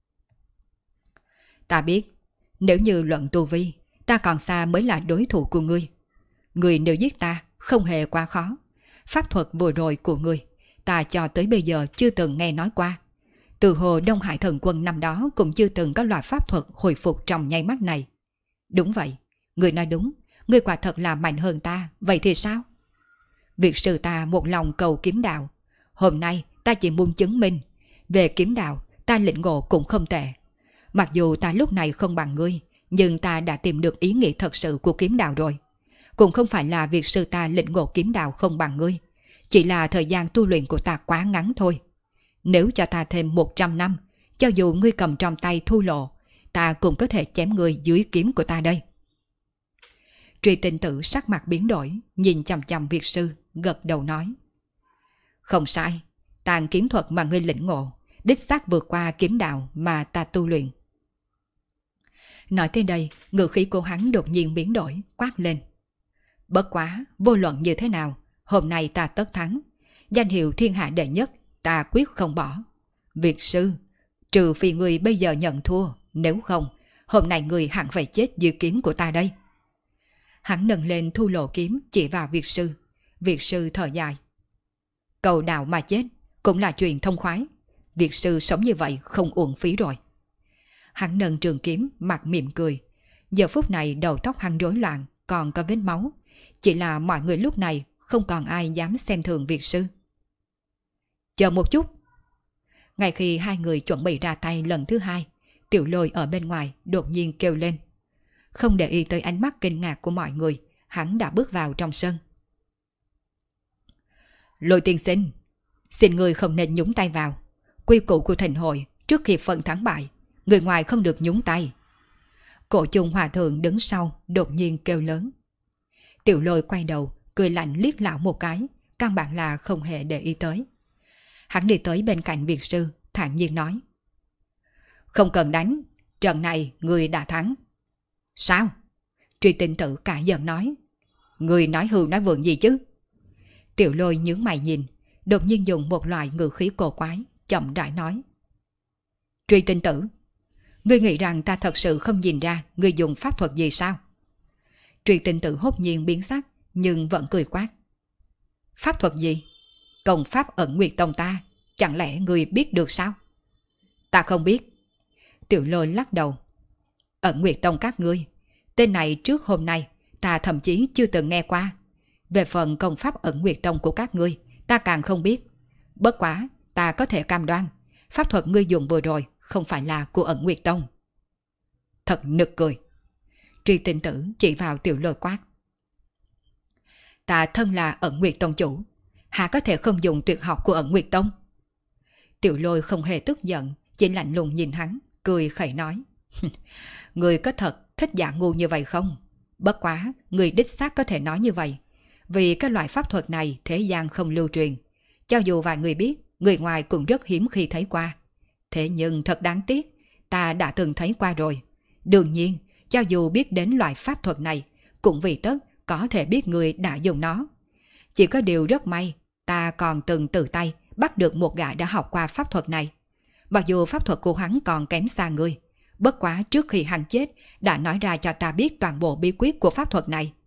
Ta biết, nếu như luận tu vi, ta còn xa mới là đối thủ của ngươi. Ngươi nếu giết ta, không hề quá khó. Pháp thuật vừa rồi của ngươi, ta cho tới bây giờ chưa từng nghe nói qua. Từ hồ Đông Hải Thần Quân năm đó cũng chưa từng có loại pháp thuật hồi phục trong nháy mắt này. Đúng vậy, ngươi nói đúng, ngươi quả thật là mạnh hơn ta, vậy thì sao? Việc sư ta một lòng cầu kiếm đạo. Hôm nay ta chỉ muốn chứng minh, về kiếm đạo ta lĩnh ngộ cũng không tệ. Mặc dù ta lúc này không bằng ngươi, nhưng ta đã tìm được ý nghĩa thật sự của kiếm đạo rồi. Cũng không phải là việc sư ta lĩnh ngộ kiếm đạo không bằng ngươi, chỉ là thời gian tu luyện của ta quá ngắn thôi. Nếu cho ta thêm 100 năm, cho dù ngươi cầm trong tay Thu Lộ, ta cũng có thể chém ngươi dưới kiếm của ta đây. Truy Tinh Tử sắc mặt biến đổi, nhìn chằm chằm Việt sư, gật đầu nói. Không sai, tàn kiếm thuật mà ngươi lĩnh ngộ, đích xác vượt qua kiếm đạo mà ta tu luyện. Nói tới đây, ngữ khí của hắn đột nhiên biến đổi, quát lên. Bất quá, vô luận như thế nào, hôm nay ta tất thắng. Danh hiệu thiên hạ đệ nhất, ta quyết không bỏ. Việt sư, trừ phi người bây giờ nhận thua, nếu không, hôm nay người hẳn phải chết dưới kiếm của ta đây. Hắn nâng lên Thu Lộ kiếm chỉ vào Việt sư. Việt sư thở dài. Cầu đạo mà chết, cũng là chuyện thông khoái. Việt sư sống như vậy không uổng phí rồi. Hắn nâng trường kiếm, mặt mỉm cười. Giờ phút này đầu tóc hắn rối loạn, còn có vết máu. Chỉ là mọi người lúc này không còn ai dám xem thường Việt sư. Chờ một chút. Ngay khi hai người chuẩn bị ra tay lần thứ hai, Tiểu Lôi ở bên ngoài đột nhiên kêu lên. Không để ý tới ánh mắt kinh ngạc của mọi người, hắn đã bước vào trong sân. Lôi tiên sinh, xin người không nên nhúng tay vào. Quy củ của thịnh hội, trước khi phân thắng bại, người ngoài không được nhúng tay. Cổ Chung Hòa Thượng đứng sau đột nhiên kêu lớn. Tiểu Lôi quay đầu, cười lạnh liếc lão một cái, căn bản là không hề để ý tới. Hắn đi tới bên cạnh Việt sư, thản nhiên nói. Không cần đánh, trận này người đã thắng. Sao? Truy Tinh Tử cả giận nói. Người nói hưu nói vượng gì chứ? Tiểu Lôi nhướng mày nhìn, đột nhiên dùng một loại ngữ khí cổ quái, chậm rãi nói. Truy Tinh Tử, ngươi nghĩ rằng ta thật sự không nhìn ra ngươi dùng pháp thuật gì sao? Truy Tinh Tử hốt nhiên biến sắc, nhưng vẫn cười quát. Pháp thuật gì? Công pháp Ẩn Nguyệt Tông ta, chẳng lẽ ngươi biết được sao? Ta không biết. Tiểu Lôi lắc đầu. Ẩn Nguyệt Tông các ngươi, tên này trước hôm nay ta thậm chí chưa từng nghe qua. Về phần công pháp Ẩn Nguyệt Tông của các ngươi, Ta càng không biết. Bất quá, ta có thể cam đoan, pháp thuật ngươi dùng vừa rồi không phải là của Ẩn Nguyệt Tông. Thật nực cười. Truy Tinh Tử chỉ vào Tiểu Lôi quát. Ta thân là Ẩn Nguyệt Tông chủ, hà có thể không dùng tuyệt học của Ẩn Nguyệt Tông? Tiểu Lôi không hề tức giận, chỉ lạnh lùng nhìn hắn, cười khẩy nói. Người có thật thích giả ngu như vậy không? Bất quá, người đích xác có thể nói như vậy. Vì cái loại pháp thuật này thế gian không lưu truyền. Cho dù vài người biết, người ngoài cũng rất hiếm khi thấy qua. Thế nhưng thật đáng tiếc, ta đã từng thấy qua rồi. Đương nhiên, cho dù biết đến loại pháp thuật này, cũng vì tất có thể biết người đã dùng nó. Chỉ có điều rất may, ta còn từng tự tay bắt được một gã đã học qua pháp thuật này. Mặc dù pháp thuật của hắn còn kém xa người, bất quá trước khi hắn chết đã nói ra cho ta biết toàn bộ bí quyết của pháp thuật này.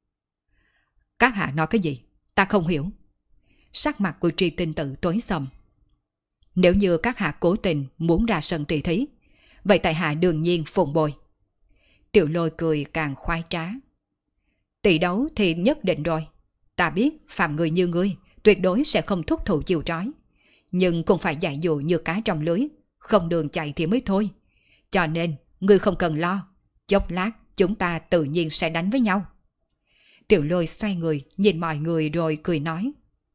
Các hạ nói cái gì? Ta không hiểu. Sắc mặt của Tri Tinh Tử tối sầm. Nếu như các hạ cố tình muốn ra sân tỷ thí, vậy tại hạ đương nhiên phụng bồi. Tiểu Lôi cười càng khoái trá. Tỷ đấu thì nhất định rồi. Ta biết phàm người như ngươi tuyệt đối sẽ không thúc thủ chịu trói. Nhưng cũng phải dạy dụ như cá trong lưới, không đường chạy thì mới thôi. Cho nên ngươi không cần lo, chốc lát chúng ta tự nhiên sẽ đánh với nhau. Tiểu Lôi xoay người nhìn mọi người rồi cười nói.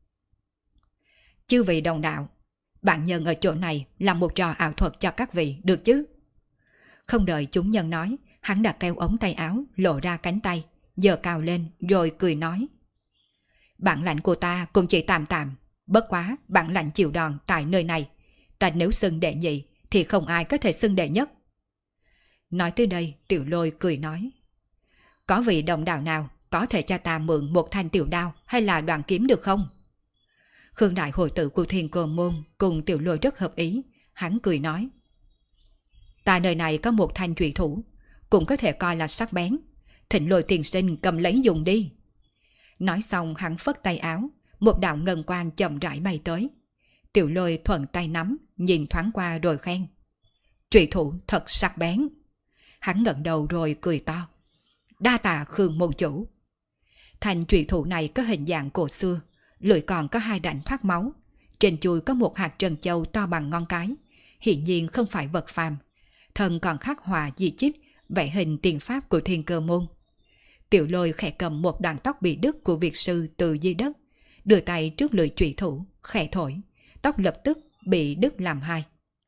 Chư vị đồng đạo, bạn nhân ở chỗ này làm một trò ảo thuật cho các vị được chứ? Không đợi chúng nhân nói, hắn đã kéo ống tay áo lộ ra cánh tay, giơ cao lên rồi cười nói. Bản lãnh của ta cũng chỉ tạm tạm, bất quá bản lãnh chịu đòn tại nơi này. Ta nếu xưng đệ nhị thì không ai có thể xưng đệ nhất. Nói tới đây, Tiểu Lôi cười nói. Có vị đồng đạo nào có thể cho ta mượn một thanh tiểu đao hay là đoạn kiếm được không? Khương đại hội tử của Thiên Cơ Môn cùng Tiểu Lôi rất hợp ý, hắn cười nói. Ta nơi này có một thanh trụy thủ, cũng có thể coi là sắc bén. Thịnh Lôi tiền sinh cầm lấy dùng đi. Nói xong hắn phất tay áo, một đạo ngân quang chậm rãi bay tới. Tiểu Lôi thuận tay nắm, nhìn thoáng qua rồi khen. Trụy thủ thật sắc bén. Hắn ngẩng đầu rồi cười to. Đa tạ Khương môn chủ. Thanh trụy thủ này có hình dạng cổ xưa, lưỡi còn có hai rãnh thoát máu. Trên chuôi có một hạt trân châu to bằng ngón cái, hiển nhiên không phải vật phàm. Thân còn khắc họa di chích, vẽ hình tiền pháp của Thiên Cơ Môn. Tiểu Lôi khẽ cầm một đoạn tóc bị đứt của Việt sư từ dưới đất, đưa tay trước lưỡi trụy thủ, khẽ thổi, tóc lập tức bị đứt làm hai.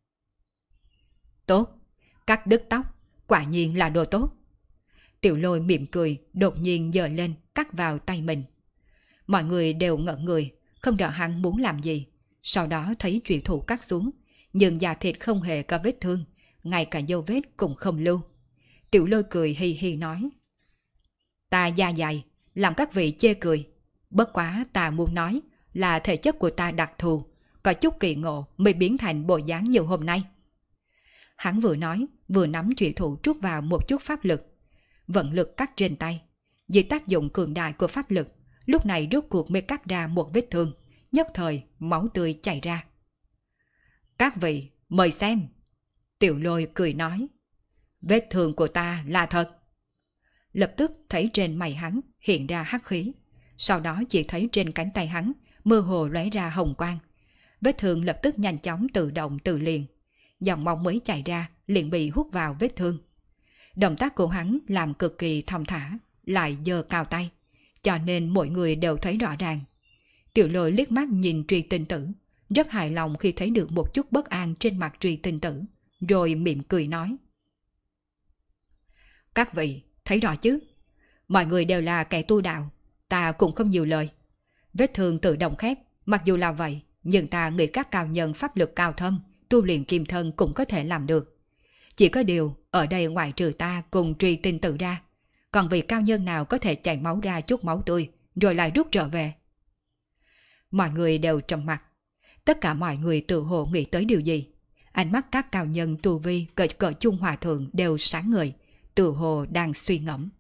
Tốt, cắt đứt tóc, quả nhiên là đồ tốt. Tiểu Lôi mỉm cười, đột nhiên giơ lên, cắt vào tay mình. Mọi người đều ngẩn người, không rõ hắn muốn làm gì. Sau đó thấy trụy thủ cắt xuống, nhưng da thịt không hề có vết thương, ngay cả dấu vết cũng không lưu. Tiểu Lôi cười hi hi nói. Ta da dày, làm các vị chê cười. Bất quá ta muốn nói là thể chất của ta đặc thù, có chút kỳ ngộ mới biến thành bộ dáng như hôm nay. Hắn vừa nói, vừa nắm trụy thủ trút vào một chút pháp lực. Vận lực cắt trên tay. Dưới tác dụng cường đại của pháp lực, lúc này rốt cuộc mới cắt ra một vết thương, nhất thời máu tươi chảy ra. Các vị, mời xem. Tiểu Lôi cười nói. Vết thương của ta là thật. Lập tức thấy trên mày hắn hiện ra hắc khí. Sau đó chỉ thấy trên cánh tay hắn mơ hồ lóe ra hồng quang. Vết thương lập tức nhanh chóng tự động tự liền. Dòng máu mới chảy ra liền bị hút vào vết thương. Động tác của hắn làm cực kỳ thong thả, lại giơ cao tay, cho nên mọi người đều thấy rõ ràng. Tiểu Lôi liếc mắt nhìn Truy Tinh Tử, rất hài lòng khi thấy được một chút bất an trên mặt Truy Tinh Tử, rồi mỉm cười nói. Các vị, thấy rõ chứ? Mọi người đều là kẻ tu đạo, ta cũng không nhiều lời. Vết thương tự động khép, mặc dù là vậy, nhưng ta nghĩ các cao nhân pháp lực cao thâm, tu luyện kim thân cũng có thể làm được. Chỉ có điều, ở đây ngoại trừ ta cùng Truy Tinh Tử ra, còn vị cao nhân nào có thể chảy máu ra chút máu tươi, rồi lại rút trở về? Mọi người đều trầm mặc. Tất cả mọi người tự hồ nghĩ tới điều gì. Ánh mắt các cao nhân tu vi cỡ chung hòa thượng đều sáng ngời, tự hồ đang suy ngẫm.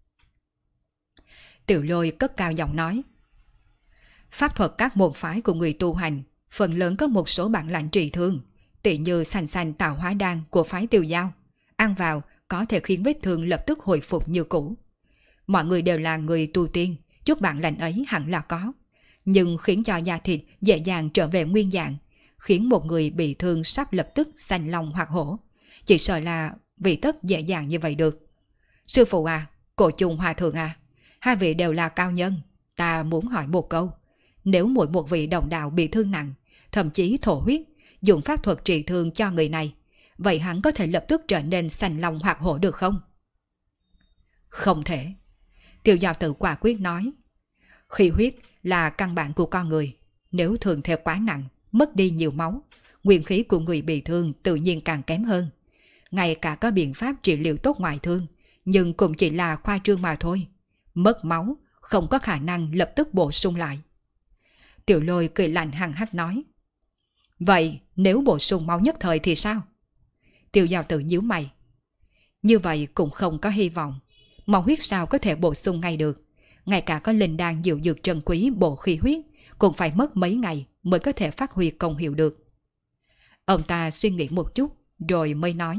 Tiểu Lôi cất cao giọng nói. Pháp thuật các môn phái của người tu hành, phần lớn có một số bản lãnh trị thương, tỉ như sành sành tạo hóa đan của phái Tiêu Giao. Ăn vào có thể khiến vết thương lập tức hồi phục như cũ. Mọi người đều là người tu tiên, chút bản lãnh ấy hẳn là có. nhưng khiến cho da thịt dễ dàng trở về nguyên dạng, khiến một người bị thương sắp lập tức xanh long hoặc hổ. Chỉ sợ là vị tất dễ dàng như vậy được. Sư phụ à, cổ trùng hòa thượng à, hai vị đều là cao nhân, ta muốn hỏi một câu. Nếu mỗi một vị đồng đạo bị thương nặng, thậm chí thổ huyết, dùng pháp thuật trị thương cho người này, vậy hắn có thể lập tức trở nên xanh long hoặc hổ được không? Không thể. Tiêu Giao Tử quả quyết nói. Khí huyết là căn bản của con người, nếu thường theo quá nặng, mất đi nhiều máu, nguyên khí của người bị thương tự nhiên càng kém hơn. Ngay cả có biện pháp trị liệu tốt ngoại thương, nhưng cũng chỉ là khoa trương mà thôi. Mất máu, không có khả năng lập tức bổ sung lại. Tiểu Lôi cười lạnh hằng hắc nói. Vậy nếu bổ sung máu nhất thời thì sao? Tiêu Giao Tử nhíu mày. Như vậy cũng không có hy vọng. Máu huyết sao có thể bổ sung ngay được. Ngay cả có linh đan diệu dược trân quý bổ khí huyết cũng phải mất mấy ngày mới có thể phát huy công hiệu được. Ông ta suy nghĩ một chút rồi mới nói.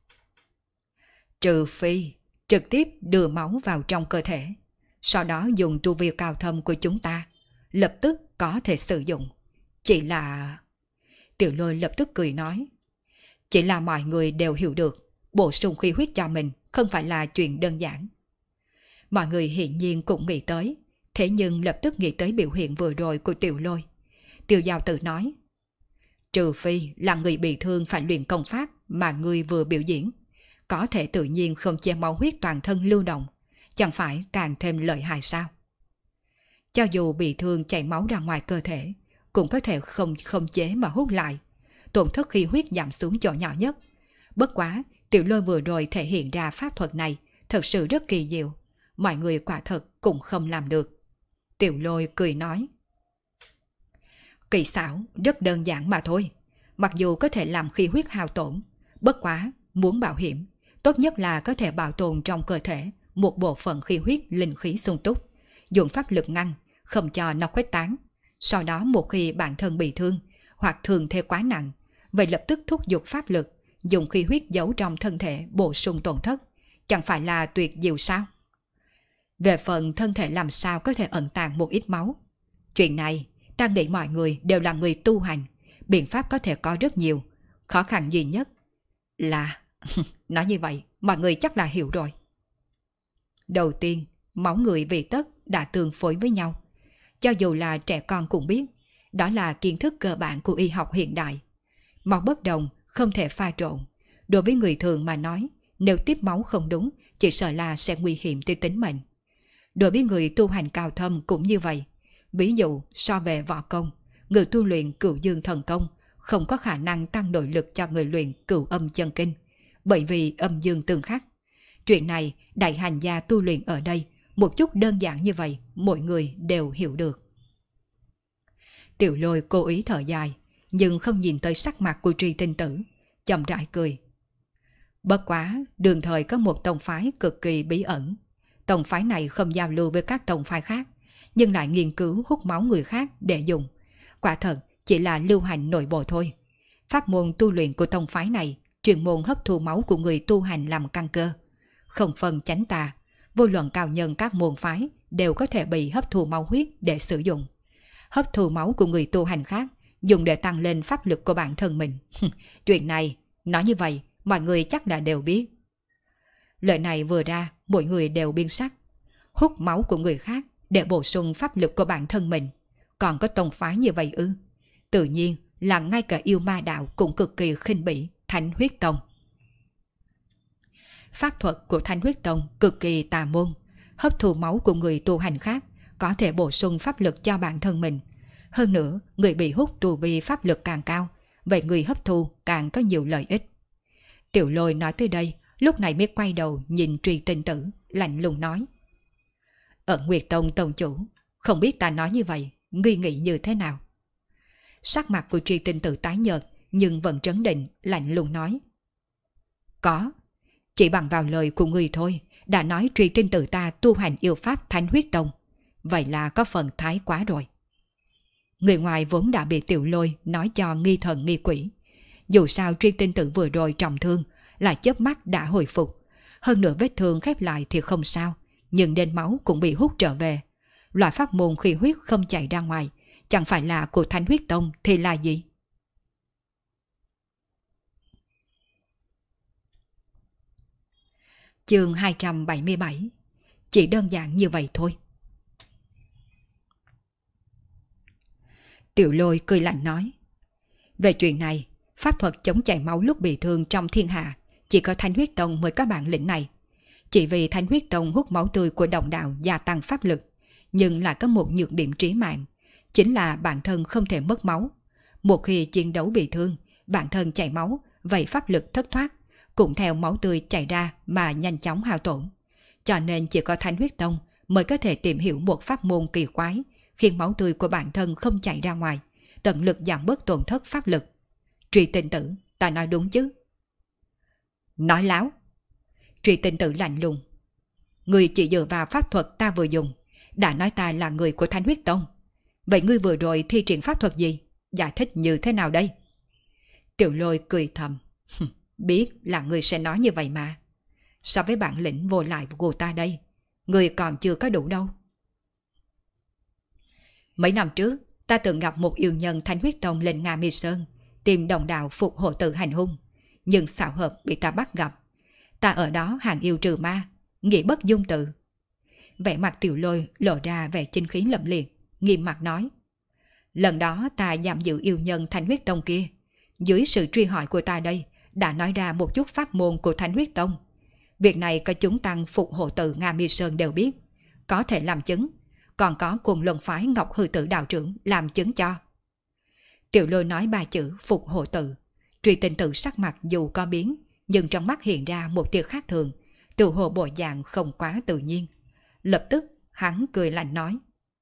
Trừ phi trực tiếp đưa máu vào trong cơ thể, sau đó dùng tu vi cao thâm của chúng ta, lập tức có thể sử dụng. Chỉ là... Tiểu Lôi lập tức cười nói. Chỉ là mọi người đều hiểu được, bổ sung khí huyết cho mình không phải là chuyện đơn giản. Mọi người hiển nhiên cũng nghĩ tới, thế nhưng lập tức nghĩ tới biểu hiện vừa rồi của Tiểu Lôi. Tiêu Giao Tử nói. Trừ phi là người bị thương phải luyện công pháp mà người vừa biểu diễn, có thể tự nhiên không che máu huyết toàn thân lưu động, chẳng phải càng thêm lợi hại sao? Cho dù bị thương chảy máu ra ngoài cơ thể, cũng có thể không chế mà hút lại, tổn thất khí huyết giảm xuống chỗ nhỏ nhất. Bất quá, Tiểu Lôi vừa rồi thể hiện ra pháp thuật này thật sự rất kỳ diệu, mọi người quả thật cũng không làm được. Tiểu Lôi cười nói. Kỳ xảo rất đơn giản mà thôi, mặc dù có thể làm khí huyết hao tổn, bất quá muốn bảo hiểm, tốt nhất là có thể bảo tồn trong cơ thể một bộ phận khí huyết linh khí sung túc, dùng pháp lực ngăn, không cho nó khuếch tán. Sau đó một khi bản thân bị thương hoặc thường thế quá nặng, vậy lập tức thúc giục pháp lực, dùng khí huyết giấu trong thân thể bổ sung tổn thất, chẳng phải là tuyệt diệu sao? Về phần thân thể làm sao có thể ẩn tàng một ít máu, chuyện này ta nghĩ mọi người đều là người tu hành, biện pháp có thể có rất nhiều, khó khăn duy nhất là... Nói như vậy, mọi người chắc là hiểu rồi. Đầu tiên, máu người vị tất đã tương phối với nhau. Cho dù là trẻ con cũng biết, đó là kiến thức cơ bản của y học hiện đại. Máu bất đồng, không thể pha trộn. Đối với người thường mà nói, nếu tiếp máu không đúng, chỉ sợ là sẽ nguy hiểm tới tính mệnh. Đối với người tu hành cao thâm cũng như vậy. Ví dụ, so về võ công, người tu luyện Cửu Dương thần công không có khả năng tăng nội lực cho người luyện Cửu Âm chân kinh, bởi vì âm dương tương khắc. Chuyện này, đại hành gia tu luyện ở đây, một chút đơn giản như vậy, mọi người đều hiểu được. Tiểu Lôi cố ý thở dài, nhưng không nhìn tới sắc mặt của Truy Tinh Tử, chậm rãi cười. Bất quá, đường thời có một tông phái cực kỳ bí ẩn. Tông phái này không giao lưu với các tông phái khác, nhưng lại nghiên cứu hút máu người khác để dùng. Quả thật, chỉ là lưu hành nội bộ thôi. Pháp môn tu luyện của tông phái này chuyên môn hấp thu máu của người tu hành làm căn cơ. Không phân chánh tà, vô luận cao nhân các môn phái đều có thể bị hấp thu máu huyết để sử dụng. Hấp thu máu của người tu hành khác, dùng để tăng lên pháp lực của bản thân mình. Chuyện này, nói như vậy, mọi người chắc đã đều biết. Lời này vừa ra, mọi người đều biến sắc. Hút máu của người khác để bổ sung pháp lực của bản thân mình. Còn có tông phái như vậy ư? Tự nhiên là ngay cả yêu ma đạo cũng cực kỳ khinh bỉ Thánh Huyết Tông. Pháp thuật của Thánh Huyết Tông cực kỳ tà môn, hấp thu máu của người tu hành khác có thể bổ sung pháp lực cho bản thân mình. Hơn nữa, người bị hút tu vi pháp lực càng cao, vậy người hấp thu càng có nhiều lợi ích. Tiểu Lôi nói tới đây, lúc này mới quay đầu nhìn Truy Tinh Tử, lạnh lùng nói. Ở Nguyệt Tông tông chủ, không biết ta nói như vậy, ngươi nghĩ như thế nào? Sắc mặt của Truy Tinh Tử tái nhợt, nhưng vẫn trấn định, lạnh lùng nói. Có, chỉ bằng vào lời của ngươi thôi, đã nói Truy Tinh Tử ta tu hành yêu pháp Thánh Huyết Tông. Vậy là có phần thái quá rồi. Người ngoài vốn đã bị Tiểu Lôi nói cho nghi thần nghi quỷ. Dù sao Truy Tinh Tử vừa rồi trọng thương, lại chớp mắt đã hồi phục. Hơn nữa vết thương khép lại thì không sao, nhưng đền máu cũng bị hút trở về. Loại pháp môn khí huyết không chạy ra ngoài, chẳng phải là của Thánh Huyết Tông thì là gì? Chương 277. Chỉ đơn giản như vậy thôi. Tiểu Lôi cười lạnh nói. Về chuyện này, pháp thuật chống chảy máu lúc bị thương trong thiên hạ, chỉ có Thánh Huyết Tông mới có bản lĩnh này. Chỉ vì Thánh Huyết Tông hút máu tươi của đồng đạo gia tăng pháp lực, nhưng lại có một nhược điểm trí mạng, chính là bản thân không thể mất máu. Một khi chiến đấu bị thương, bản thân chảy máu, vậy pháp lực thất thoát, cũng theo máu tươi chảy ra mà nhanh chóng hao tổn. Cho nên chỉ có Thánh Huyết Tông mới có thể tìm hiểu một pháp môn kỳ quái, khiến máu tươi của bản thân không chảy ra ngoài, tận lực giảm bớt tổn thất pháp lực. Truy Tinh Tử, ta nói đúng chứ? Nói láo. Truy Tinh Tử lạnh lùng. Người chỉ dựa vào pháp thuật ta vừa dùng, đã nói ta là người của Thánh Huyết Tông. Vậy ngươi vừa rồi thi triển pháp thuật gì? Giải thích như thế nào đây? Tiểu Lôi cười thầm. Biết là ngươi sẽ nói như vậy mà. So với bản lĩnh vô lại của ta đây, ngươi còn chưa có đủ đâu. Mấy năm trước, ta từng gặp một yêu nhân Thánh Huyết Tông lên Nga Mi Sơn, tìm đồng đạo phục hộ tử hành hung, nhưng xảo hợp bị ta bắt gặp. Ta ở đó hàng yêu trừ ma, nghĩ bất dung tự. Vẻ mặt Tiểu Lôi lộ ra vẻ chinh khí lẫm liệt, nghiêm mặt nói. Lần đó ta giam giữ yêu nhân Thánh Huyết Tông kia, dưới sự truy hỏi của ta đây, đã nói ra một chút pháp môn của Thánh Huyết Tông. Việc này có chúng tăng phục hộ tử Nga Mi Sơn đều biết, có thể làm chứng, còn có cùng luân phái Ngọc Hư Tử đạo trưởng làm chứng cho. Tiểu Lôi nói ba chữ phục hộ tử, Truy Tinh Tử sắc mặt dù có biến, nhưng trong mắt hiện ra một tia khác thường, tự hồ bộ dạng không quá tự nhiên. Lập tức hắn cười lạnh nói.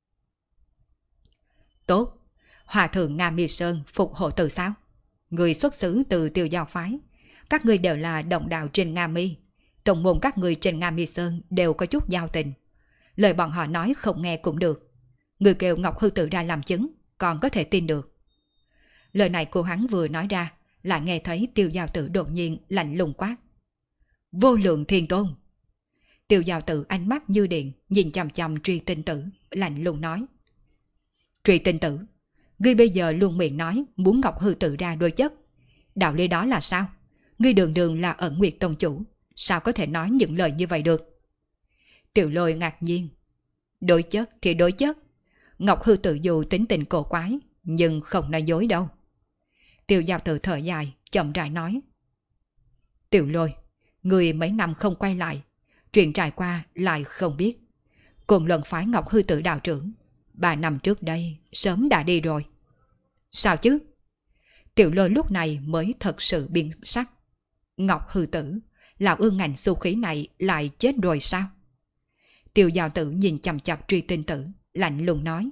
Tốt, Hòa thượng Nga Mi Sơn phục hộ tử sao? Người xuất xứ từ Tiêu Giao phái, các người đều là đồng đạo trên Nga Mi, tổng môn các người trên Nga Mi Sơn đều có chút giao tình. Lời bọn họ nói không nghe cũng được. Người kêu Ngọc Hư Tử ra làm chứng, còn có thể tin được. Lời này của hắn vừa nói ra, lại nghe thấy Tiêu Giao Tử đột nhiên lạnh lùng quát. Vô Lượng Thiên Tôn! Tiêu Giao Tử ánh mắt như điện, nhìn chằm chằm Truy Tinh Tử, lạnh lùng nói. Truy Tinh Tử, ngươi bây giờ luôn miệng nói muốn Ngọc Hư Tử ra đối chất. Đạo lý đó là sao? Ngươi đường đường là Ẩn Nguyệt Tông chủ, sao có thể nói những lời như vậy được? Tiểu Lôi ngạc nhiên. Đối chất thì đối chất. Ngọc Hư Tử dù tính tình cổ quái, nhưng không nói dối đâu. Tiêu Giao Tử thở dài, chậm rãi nói. Tiểu Lôi, người mấy năm không quay lại, chuyện trải qua lại không biết. Cùng luận phái Ngọc Hư Tử đạo trưởng, 3 năm trước đây sớm đã đi rồi. Sao chứ? Tiểu Lôi lúc này mới thật sự biến sắc. Ngọc Hư Tử, lão ương ngạnh xu khí này lại chết rồi sao? Tiêu Giao Tử nhìn chằm chằm Truy Tinh Tử, lạnh lùng nói.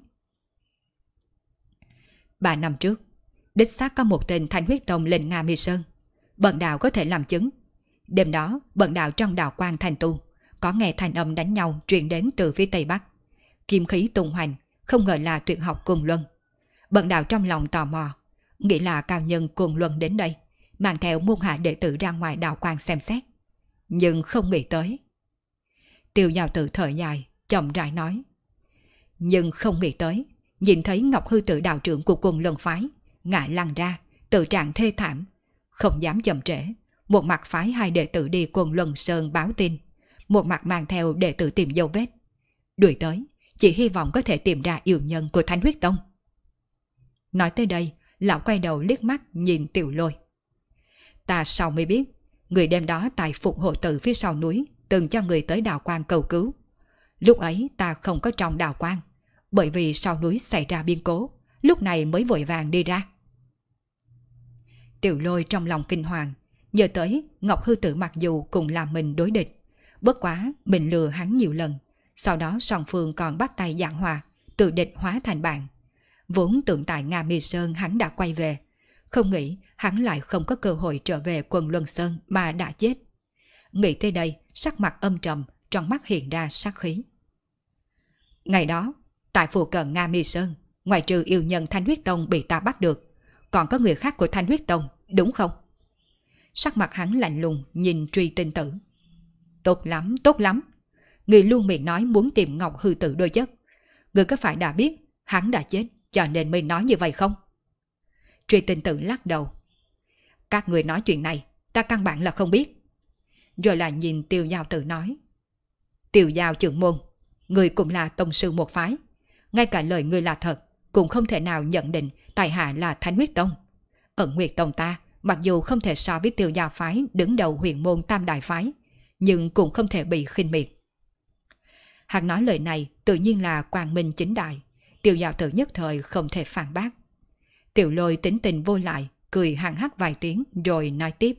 3 năm trước, đích xác có một tên Thánh Huyết Tông lên Nga Mi Sơn. Bần đạo có thể làm chứng. Đêm đó, bần đạo trong đạo quan thành tu, có nghe thanh âm đánh nhau truyền đến từ phía Tây Bắc. Kim khí tung hoành, không ngờ là tuyệt học Cuồng Luân. Bần đạo trong lòng tò mò, nghĩ là cao nhân Cuồng Luân đến đây, mang theo môn hạ đệ tử ra ngoài đạo quan xem xét. Nhưng không nghĩ tới. Tiêu Giao Tử thở dài, chậm rãi nói. Nhưng không nghĩ tới, nhìn thấy Ngọc Hư Tử đạo trưởng của Cuồng Luân phái, ngã lăn ra, tự trạng thê thảm, không dám chậm trễ. Một mặt phái 2 đệ tử đi Cuồng Luân Sơn báo tin, một mặt mang theo đệ tử tìm dấu vết. Đuổi tới, chỉ hy vọng có thể tìm ra yêu nhân của Thánh Huyết Tông. Nói tới đây, lão quay đầu liếc mắt nhìn Tiểu Lôi. Ta sau mới biết, người đêm đó tại phục hộ tử phía sau núi từng cho người tới đạo quan cầu cứu. Lúc ấy ta không có trong đạo quan, bởi vì sau núi xảy ra biến cố, lúc này mới vội vàng đi ra. Tiểu Lôi trong lòng kinh hoàng, nhớ tới Ngọc Hư Tử mặc dù cùng làm mình đối địch, bất quá mình lừa hắn nhiều lần, sau đó song phương còn bắt tay giảng hòa, từ địch hóa thành bạn. Vốn tưởng tại Nga Mi Sơn hắn đã quay về, không nghĩ hắn lại không có cơ hội trở về Quần Luân Sơn mà đã chết. Nghĩ tới đây, sắc mặt âm trầm, trong mắt hiện ra sát khí. Ngày đó, tại phụ cận Nga Mi Sơn, ngoài trừ yêu nhân Thanh Huyết Tông bị ta bắt được, còn có người khác của Thanh Huyết Tông, đúng không? Sắc mặt hắn lạnh lùng nhìn Truy Tinh Tử. Tốt lắm, tốt lắm. Người luôn miệng nói muốn tìm Ngọc Hư Tử đối chất. Ngươi có phải đã biết hắn đã chết cho nên mới nói như vậy không? Truy Tinh Tử lắc đầu. Các người nói chuyện này, ta căn bản là không biết. Rồi lại nhìn Tiêu Giao Tử nói. Tiêu Giao trưởng môn, người cũng là tông sư một phái. Ngay cả lời người là thật, cũng không thể nào nhận định tại hạ là Thánh Huyết Tông. Ẩn Nguyệt Tông ta, mặc dù không thể so với Tiêu Giao phái đứng đầu huyền môn Tam Đại phái, nhưng cũng không thể bị khinh miệt. Hắn nói lời này tự nhiên là quang minh chính đại. Tiêu Giao Tử nhất thời không thể phản bác. Tiểu Lôi tính tình vô lại, cười hăng hắc vài tiếng rồi nói tiếp.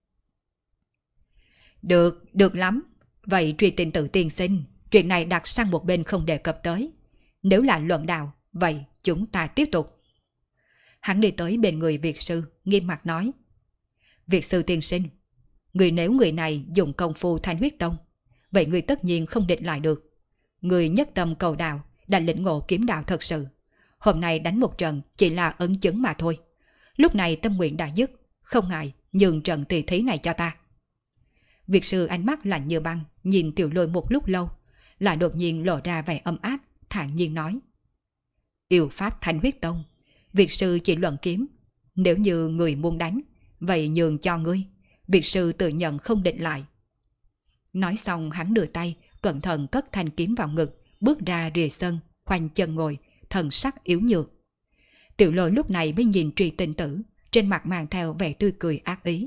Được lắm. Vậy Truy Tinh Tử tiên sinh, chuyện này đặt sang một bên không đề cập tới. Nếu là luận đạo, vậy chúng ta tiếp tục. Hắn đi tới bên người Việt sư, nghiêm mặt nói. Việt sư tiên sinh, nếu người này dùng công phu Thanh Huyết Tông, vậy người tất nhiên không địch lại được. Người nhất tâm cầu đạo, đã lĩnh ngộ kiếm đạo thật sự. Hôm nay đánh một trận chỉ là ấn chứng mà thôi. Lúc này tâm nguyện đã dứt, không ngại nhường trận tỷ thí này cho ta. Việt sư ánh mắt lạnh như băng, nhìn Tiểu Lôi một lúc lâu, lại đột nhiên lộ ra vẻ âm áp, thản nhiên nói. Yêu pháp Thanh Huyết Tông, Việt sư chỉ luận kiếm. Nếu như người muốn đánh, vậy nhường cho ngươi. Việt sư tự nhận không định lại. Nói xong hắn đưa tay, cẩn thận cất thanh kiếm vào ngực, bước ra rìa sân, khoanh chân ngồi, thần sắc yếu nhược. Tiểu Lôi lúc này mới nhìn Truy Tinh Tử, trên mặt mang theo vẻ tươi cười ác ý.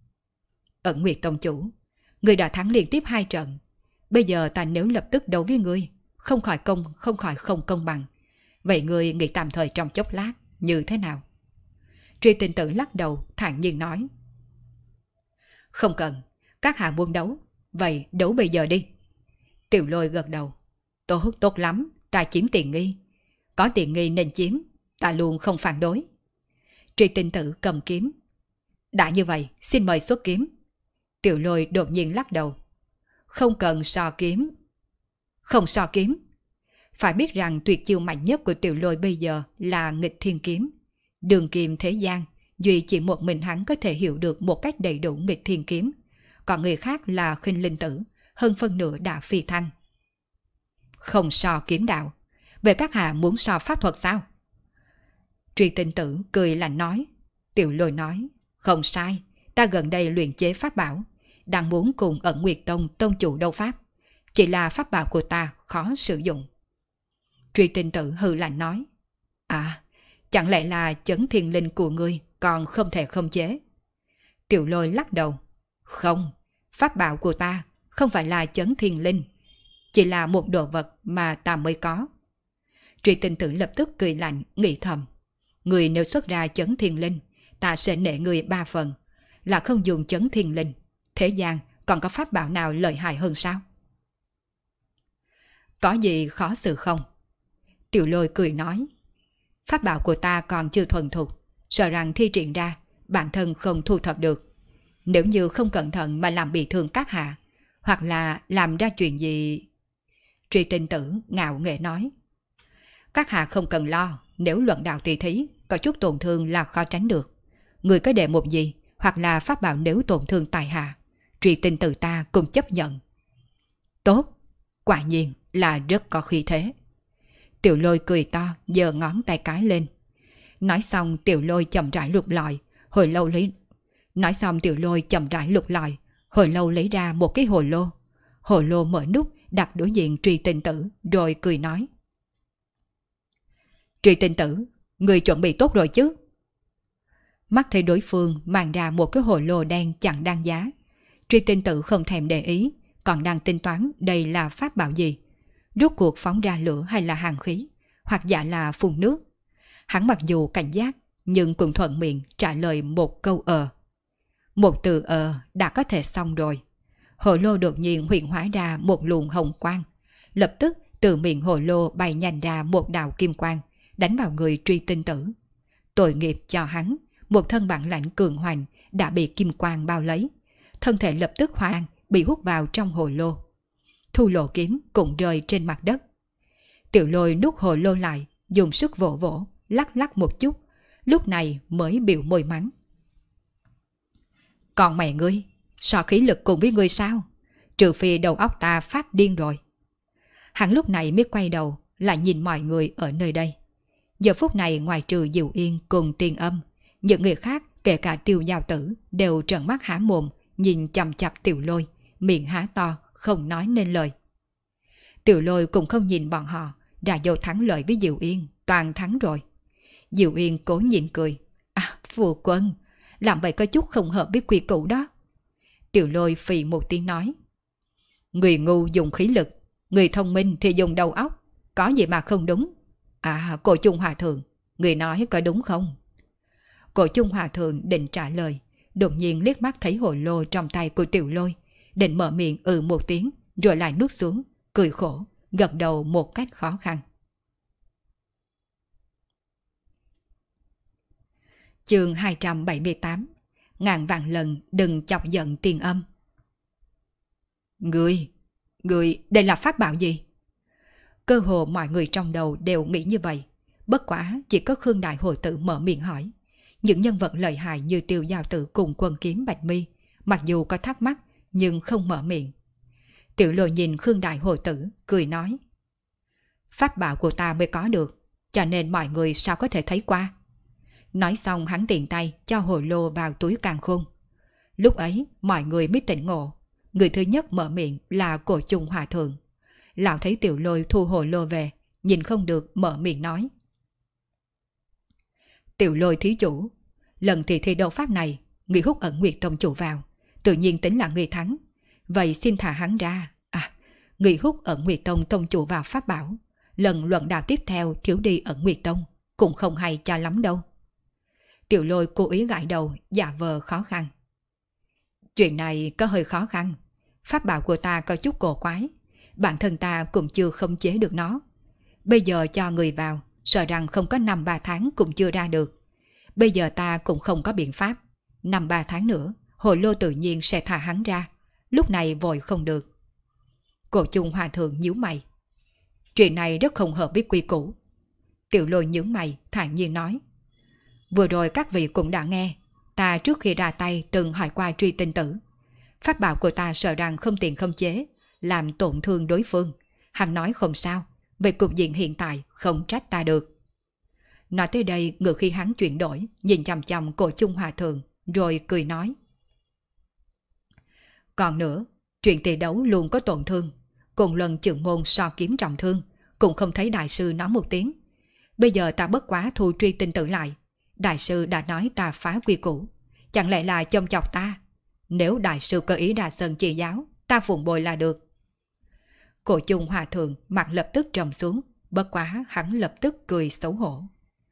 Ẩn Nguyệt Tông chủ, ngươi đã thắng liên tiếp 2 trận. Bây giờ ta nếu lập tức đấu với ngươi, không khỏi không công bằng. Vậy ngươi nghĩ tạm thời trong chốc lát, như thế nào? Truy Tinh Tử lắc đầu, thản nhiên nói. Không cần, các hạ muốn đấu, vậy đấu bây giờ đi. Tiểu Lôi gật đầu. Tốt lắm, ta chiếm tiện nghi. Có tiện nghi nên chiếm, ta luôn không phản đối. Truy Tinh Tử cầm kiếm. Đã như vậy, xin mời xuất kiếm. Tiểu Lôi đột nhiên lắc đầu. Không cần so kiếm. Không so kiếm. Phải biết rằng tuyệt chiêu mạnh nhất của Tiểu Lôi bây giờ là nghịch thiên kiếm. Đường kim thế gian, duy chỉ một mình hắn có thể hiểu được một cách đầy đủ nghịch thiên kiếm. Còn người khác là khinh linh tử, hơn phân nửa đã phi thăng. Không so kiếm đạo. Vậy các hạ muốn so pháp thuật sao? Truy Tinh Tử cười lạnh nói. Tiểu Lôi nói. Không sai, ta gần đây luyện chế pháp bảo, đang muốn cùng Ẩn Nguyệt Tông tông chủ đấu pháp. Chỉ là pháp bảo của ta khó sử dụng. Truy Tinh Tử hừ lạnh nói. À, chẳng lẽ là chấn thiên linh của ngươi còn không thể khống chế? Tiểu Lôi lắc đầu. Không, pháp bảo của ta không phải là chấn thiên linh, chỉ là một đồ vật mà ta mới có. Truy Tinh Tử lập tức cười lạnh, nghĩ thầm. Người nếu xuất ra chấn thiên linh, ta sẽ nể người 3 phần. Là không dùng chấn thiên linh, thế gian còn có pháp bảo nào lợi hại hơn sao? Có gì khó xử không? Tiểu Lôi cười nói. Pháp bảo của ta còn chưa thuần thục, sợ rằng thi triển ra bản thân không thu thập được. Nếu như không cẩn thận mà làm bị thương các hạ, hoặc là làm ra chuyện gì... Truy Tinh Tử ngạo nghễ nói. Các hạ không cần lo, nếu luận đạo tỷ thí có chút tổn thương là khó tránh được. Người có đề một gì, hoặc là pháp bảo nếu tổn thương tài hạ, Truy Tinh Tử ta cũng chấp nhận. Tốt, quả nhiên là rất có khí thế. Tiểu Lôi cười to, giơ ngón tay cái lên. Nói xong Tiểu Lôi chậm rãi lục lọi, hồi lâu lấy ra một cái hồ lô. Hồ lô mở nút, đặt đối diện Truy Tinh Tử, rồi cười nói. Truy Tinh Tử, người chuẩn bị tốt rồi chứ? Mắt thấy đối phương mang ra một cái hồ lô đen chẳng đáng giá. Truy Tinh Tử không thèm để ý, còn đang tính toán đây là pháp bảo gì. Rốt cuộc phóng ra lửa hay là hàn khí, hoặc giả là phun nước. Hắn mặc dù cảnh giác, nhưng cũng thuận miệng trả lời một câu Một từ đã có thể xong rồi. Hồ lô đột nhiên hiện hóa ra một luồng hồng quang. Lập tức từ miệng hồ lô bay nhanh ra một đạo kim quang, đánh vào người Truy Tinh Tử. Tội nghiệp cho hắn, một thân bản lãnh cường hoành đã bị kim quang bao lấy. Thân thể lập tức hoang, bị hút vào trong hồ lô. Thu Lộ kiếm cũng rơi trên mặt đất. Tiểu Lôi nút hồ lô lại, dùng sức vỗ vỗ, lắc lắc một chút, lúc này mới biểu môi mắng. Còn mẹ ngươi, so khí lực cùng với ngươi sao? Trừ phi đầu óc ta phát điên rồi. Hắn lúc này mới quay đầu, lại nhìn mọi người ở nơi đây. Giờ phút này ngoài trừ Diệu Yên cùng Tiên Âm, những người khác kể cả Tiêu Giao Tử đều trợn mắt há mồm nhìn chằm chằm Tiểu Lôi, miệng há to không nói nên lời. Tiểu Lôi cũng không nhìn bọn họ, đã vô thắng lợi với Diệu Yên, toàn thắng rồi. Diệu Yên cố nhịn cười. Phu quân, làm vậy có chút không hợp với quy củ đó. Tiểu Lôi phì một tiếng nói. Người ngu dùng khí lực, người thông minh thì dùng đầu óc, có gì mà không đúng. Cô Trung Hòa Thượng, người nói có đúng không? Cô Trung Hòa Thượng định trả lời, đột nhiên liếc mắt thấy hồ lô trong tay của Tiểu Lôi, định mở miệng một tiếng, rồi lại nuốt xuống, cười khổ, gật đầu một cách khó khăn. Chương 278. Ngàn vạn lần đừng chọc giận Tiên Âm. Người, đây là pháp bảo gì? Cơ hồ mọi người trong đầu đều nghĩ như vậy. Bất quá chỉ có Khương Đại Hồi Tử mở miệng hỏi. Những nhân vật lợi hại như Tiêu Giao Tử cùng Quân Kiếm Bạch Mi, mặc dù có thắc mắc nhưng không mở miệng. Tiểu Lôi nhìn Khương Đại Hồi Tử, cười nói. Pháp bảo của ta mới có được, cho nên mọi người sao có thể thấy qua. Nói xong hắn tiện tay cho hồ lô vào túi càn khôn. Lúc ấy mọi người mới tỉnh ngộ. Người thứ nhất mở miệng là Cổ Trung Hòa Thượng. Lão thấy Tiểu Lôi thu hồ lô về, nhìn không được mở miệng nói. Tiểu Lôi thí chủ, lần thi đấu pháp này, người hút Ẩn Nguyệt Tông chủ vào, tự nhiên tính là người thắng. Vậy xin thả hắn ra. Người hút Ẩn Nguyệt Tông tông chủ vào pháp bảo, lần luận đạo tiếp theo thiếu đi Ẩn Nguyệt Tông, cũng không hay cho lắm đâu. Tiểu Lôi cố ý gãi đầu, giả vờ khó khăn. Chuyện này có hơi khó khăn. Pháp bảo của ta có chút cổ quái. Bản thân ta cũng chưa khống chế được nó. Bây giờ cho người vào, sợ rằng không có 5-3 tháng cũng chưa ra được. Bây giờ ta cũng không có biện pháp. 5-3 tháng nữa, hồ lô tự nhiên sẽ thả hắn ra. Lúc này vội không được. Cổ Trung Hòa Thượng nhíu mày. Chuyện này rất không hợp với quy củ. Tiểu Lôi nhíu mày, thản nhiên nói. Vừa rồi các vị cũng đã nghe, ta trước khi ra tay từng hỏi qua Truy Tinh Tử. Pháp bảo của ta sợ rằng không tiện khống chế, làm tổn thương đối phương. Hắn nói không sao, về cục diện hiện tại không trách ta được. Nói tới đây ngược khi hắn chuyển đổi, nhìn chằm chằm Cổ Trung Hòa Thượng, rồi cười nói. Còn nữa, chuyện tỷ đấu luôn có tổn thương. Cùng lần trưởng môn so kiếm trọng thương, cũng không thấy đại sư nói một tiếng. Bây giờ ta bất quá thu Truy Tinh Tử lại. Đại sư đã nói ta phá quy củ, chẳng lẽ là chông chọc ta? Nếu đại sư có ý ra sân chỉ giáo, ta phụng bồi là được. Cổ Trung Hòa Thượng mặt lập tức trầm xuống, bất quá hắn lập tức cười xấu hổ.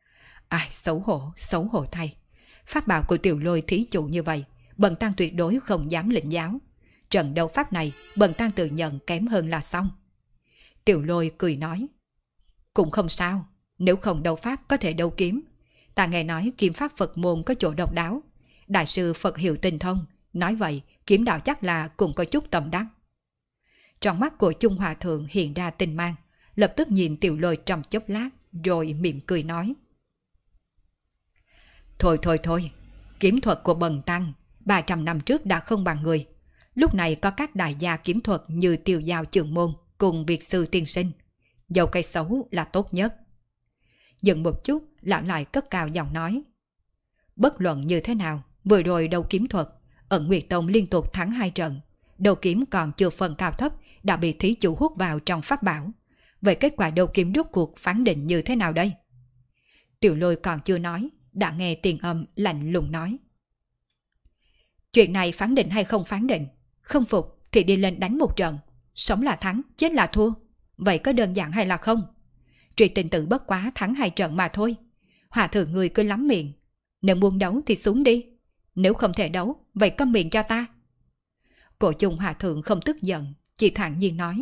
Xấu hổ thay. Pháp bảo của Tiểu Lôi thí chủ như vậy, bần tăng tuyệt đối không dám lĩnh giáo. Trận đấu pháp này, bần tăng tự nhận kém hơn là xong. Tiểu Lôi cười nói. Cũng không sao, nếu không đấu pháp có thể đấu kiếm. Ta nghe nói kiếm pháp Phật môn có chỗ độc đáo. Đại sư Phật hiệu tinh thông, nói vậy kiếm đạo chắc là cũng có chút tầm đắc. Trong mắt của Trung Hòa Thượng hiện ra tinh mang, lập tức nhìn Tiểu Lôi trong chốc lát, rồi mỉm cười nói. Thôi, kiếm thuật của bần tăng 300 năm trước đã không bằng người. Lúc này có các đại gia kiếm thuật như Tiêu Giao Trưởng Môn cùng Việt Sư Tiên Sinh. Dầu cây xấu là tốt nhất. Dừng một chút, lão lại cất cao giọng nói. Bất luận như thế nào, vừa rồi đấu kiếm thuật, Ẩn Nguyệt Tông liên tục thắng 2 trận. Đấu kiếm còn chưa phân cao thấp, đã bị thí chủ hút vào trong pháp bảo. Vậy kết quả đấu kiếm rốt cuộc phán định như thế nào đây? Tiểu Lôi còn chưa nói, đã nghe Tiền Âm lạnh lùng nói. Chuyện này phán định hay không phán định, không phục thì đi lên đánh một trận, sống là thắng, chết là thua. Vậy có đơn giản hay là không? Truy Tinh Tử bất quá thắng 2 trận mà thôi. Hòa Thượng người cứ lắm miệng. Nếu muốn đấu thì xuống đi. Nếu không thể đấu, vậy câm miệng cho ta. Cổ Trung Hòa Thượng không tức giận, chỉ thản nhiên nói.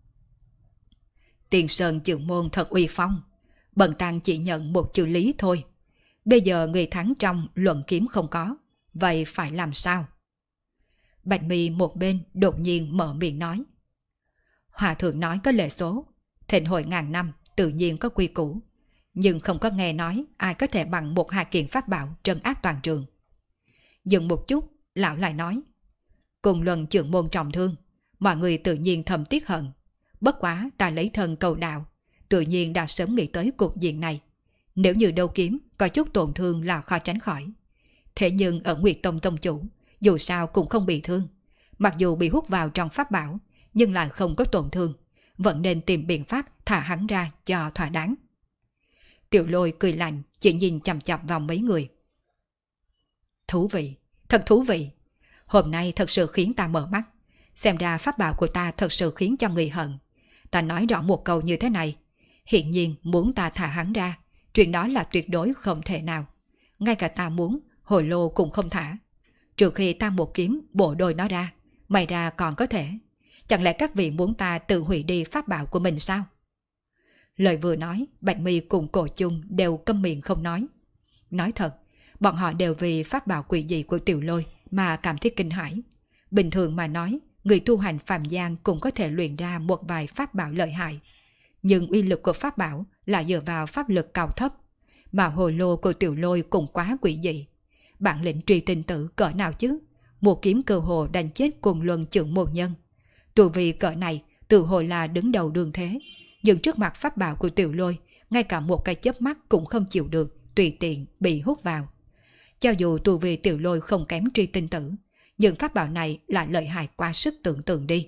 Tiền Sơn Trưởng Môn thật uy phong. Bần tăng chỉ nhận một chữ lý thôi. Bây giờ người thắng trong luận kiếm không có. Vậy phải làm sao? Bạch Mi một bên đột nhiên mở miệng nói. Hòa Thượng nói có lệ số. Thịnh hội ngàn năm tự nhiên có quy củ. Nhưng không có nghe nói ai có thể bằng 1-2 kiện pháp bảo trấn áp toàn trường. Dừng một chút, lão lại nói. Cùng luận trưởng môn trọng thương, mọi người tự nhiên thầm tiếc hận. Bất quá ta lấy thân cầu đạo, tự nhiên đã sớm nghĩ tới cục diện này. Nếu như đấu kiếm có chút tổn thương là khó tránh khỏi. Thế nhưng ở Nguyệt Tông tông chủ, dù sao cũng không bị thương. Mặc dù bị hút vào trong pháp bảo, nhưng lại không có tổn thương. Vẫn nên tìm biện pháp thả hắn ra cho thỏa đáng. Tiểu Lôi cười lạnh, chỉ nhìn chằm chằm vào mấy người. Thú vị, thật thú vị. Hôm nay thật sự khiến ta mở mắt. Xem ra pháp bảo của ta thật sự khiến cho người hận. Ta nói rõ một câu như thế này. Hiện nhiên muốn ta thả hắn ra, chuyện đó là tuyệt đối không thể nào. Ngay cả ta muốn, hồi lô cũng không thả. Trừ khi ta một kiếm bổ đôi nó ra, may ra còn có thể. Chẳng lẽ các vị muốn ta tự hủy đi pháp bảo của mình sao? Lời vừa nói, Bạch Mi cùng Cổ Chung đều câm miệng không nói. Nói thật, bọn họ đều vì pháp bảo quỷ dị của Tiểu Lôi mà cảm thấy kinh hãi. Bình thường mà nói, người tu hành phàm gian cũng có thể luyện ra một vài pháp bảo lợi hại. Nhưng uy lực của pháp bảo là dựa vào pháp lực cao thấp. Mà hồi lô của Tiểu Lôi cũng quá quỷ dị. Bản lĩnh truy tinh tử cỡ nào chứ? Một kiếm cơ hồ đánh chết cùng luân trưởng môn nhân. Tu vi cỡ này tự hồi là đứng đầu đường thế. Nhưng trước mặt pháp bảo của Tiểu Lôi, ngay cả một cái chớp mắt cũng không chịu được, tùy tiện bị hút vào. Cho dù tu vi Tiểu Lôi không kém truy tinh tử, nhưng pháp bảo này là lợi hại quá sức tưởng tượng đi.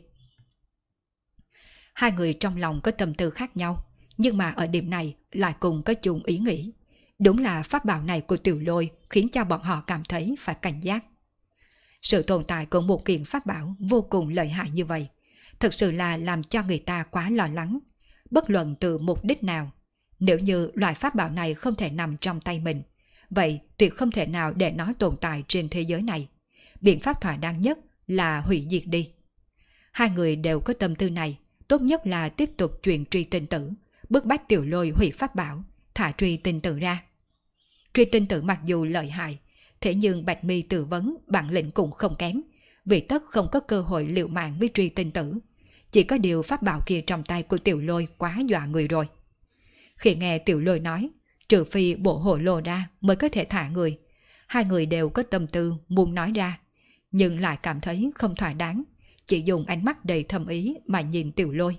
Hai người trong lòng có tâm tư khác nhau, nhưng mà ở điểm này lại cùng có chung ý nghĩ. Đúng là pháp bảo này của Tiểu Lôi khiến cho bọn họ cảm thấy phải cảnh giác. Sự tồn tại của một kiện pháp bảo vô cùng lợi hại như vậy, thực sự là làm cho người ta quá lo lắng. Bất luận từ mục đích nào, nếu như loại pháp bảo này không thể nằm trong tay mình, vậy tuyệt không thể nào để nó tồn tại trên thế giới này. Biện pháp thỏa đáng nhất là hủy diệt đi. Hai người đều có tâm tư này, tốt nhất là tiếp tục chuyện truy tinh tử, bức bách Tiểu Lôi hủy pháp bảo, thả truy tinh tử ra. Truy tinh tử mặc dù lợi hại, thế nhưng Bạch Mi tư vấn bản lĩnh cũng không kém, vì tất không có cơ hội liều mạng với truy tinh tử. Chỉ có điều pháp bảo kia trong tay của Tiểu Lôi quá dọa người rồi. Khi nghe Tiểu Lôi nói, trừ phi bộ hộ lô ra mới có thể thả người, hai người đều có tâm tư muốn nói ra, nhưng lại cảm thấy không thỏa đáng, chỉ dùng ánh mắt đầy thâm ý mà nhìn Tiểu Lôi.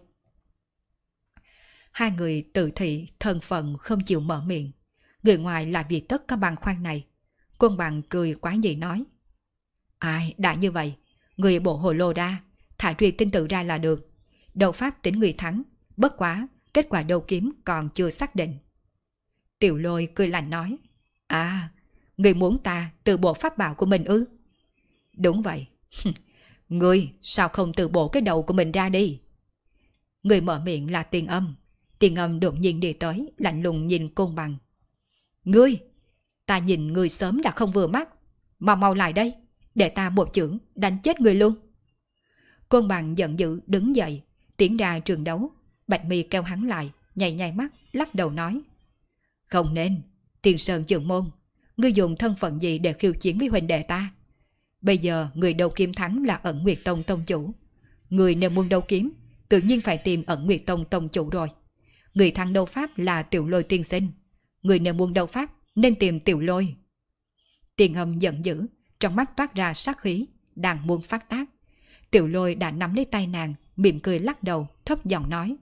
Hai người tự thị thân phận không chịu mở miệng, người ngoài là vì tất có băn khoăn này. Côn Bằng cười quá dị nói: Ai đã như vậy, người bộ hồ lô ra, thả truy tinh tử ra là được. Đấu pháp tính người thắng, bất quá kết quả đấu kiếm còn chưa xác định. Tiểu Lôi cười lạnh nói: À, người muốn ta từ bộ pháp bảo của mình ư? Đúng vậy. Người sao không từ bộ cái đầu của mình ra đi? Người mở miệng là Tiền Âm. Tiền Âm đột nhiên đi tới, lạnh lùng nhìn Côn Bằng. Ngươi, ta nhìn ngươi sớm đã không vừa mắt, mau lại đây, để ta một chưởng đánh chết ngươi luôn. Côn Bằng giận dữ đứng dậy, tiến ra trường đấu. Bạch Mi kêu hắn lại, nhảy mắt, lắc đầu nói: Không nên, Tiền Sơn trưởng môn, ngươi dùng thân phận gì để khiêu chiến với huynh đệ ta? Bây giờ người đấu kiếm thắng là Ẩn Nguyệt Tông tông chủ. Người nếu muốn đấu kiếm, tự nhiên phải tìm Ẩn Nguyệt Tông tông chủ rồi. Người thắng đấu pháp là Tiểu Lôi tiên sinh. Người nếu muốn đấu pháp nên tìm Tiểu Lôi. Tiền Âm giận dữ, trong mắt toát ra sát khí, đang muốn phát tác. Tiểu Lôi đã nắm lấy tay nàng, mỉm cười lắc đầu, thấp giọng nói: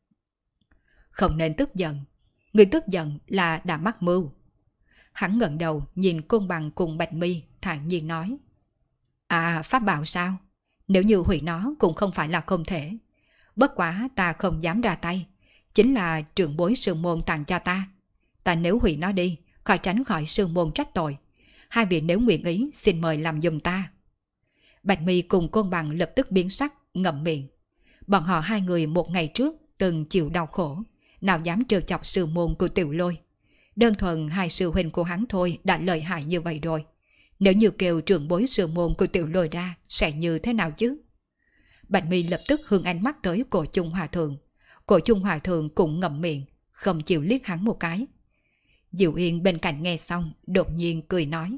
Không nên tức giận, người tức giận là đã mắc mưu. Hắn ngẩng đầu nhìn Côn Bằng cùng Bạch Mi, thản nhiên nói: À, pháp bảo sao? Nếu như hủy nó cũng không phải là không thể. Bất quá ta không dám ra tay, chính là trưởng bối sư môn tặng cho ta. Ta nếu hủy nó đi, khỏi tránh khỏi sư môn trách tội. Hai vị nếu nguyện ý, xin mời làm giùm ta. Bạch Mi cùng Côn Bằng lập tức biến sắc, ngậm miệng. Bọn họ hai người một ngày trước từng chịu đau khổ, nào dám trêu chọc sư môn của Tiểu Lôi. Đơn thuần hai sư huynh của hắn thôi đã lợi hại như vậy rồi. Nếu như kêu trưởng bối sư môn của Tiểu Lôi ra, sẽ như thế nào chứ? Bạch Mi lập tức hướng ánh mắt tới Cổ Chung Hòa Thượng. Cổ Chung Hòa Thượng cũng ngậm miệng, không chịu liếc hắn một cái. Diệu Yên bên cạnh nghe xong, đột nhiên cười nói: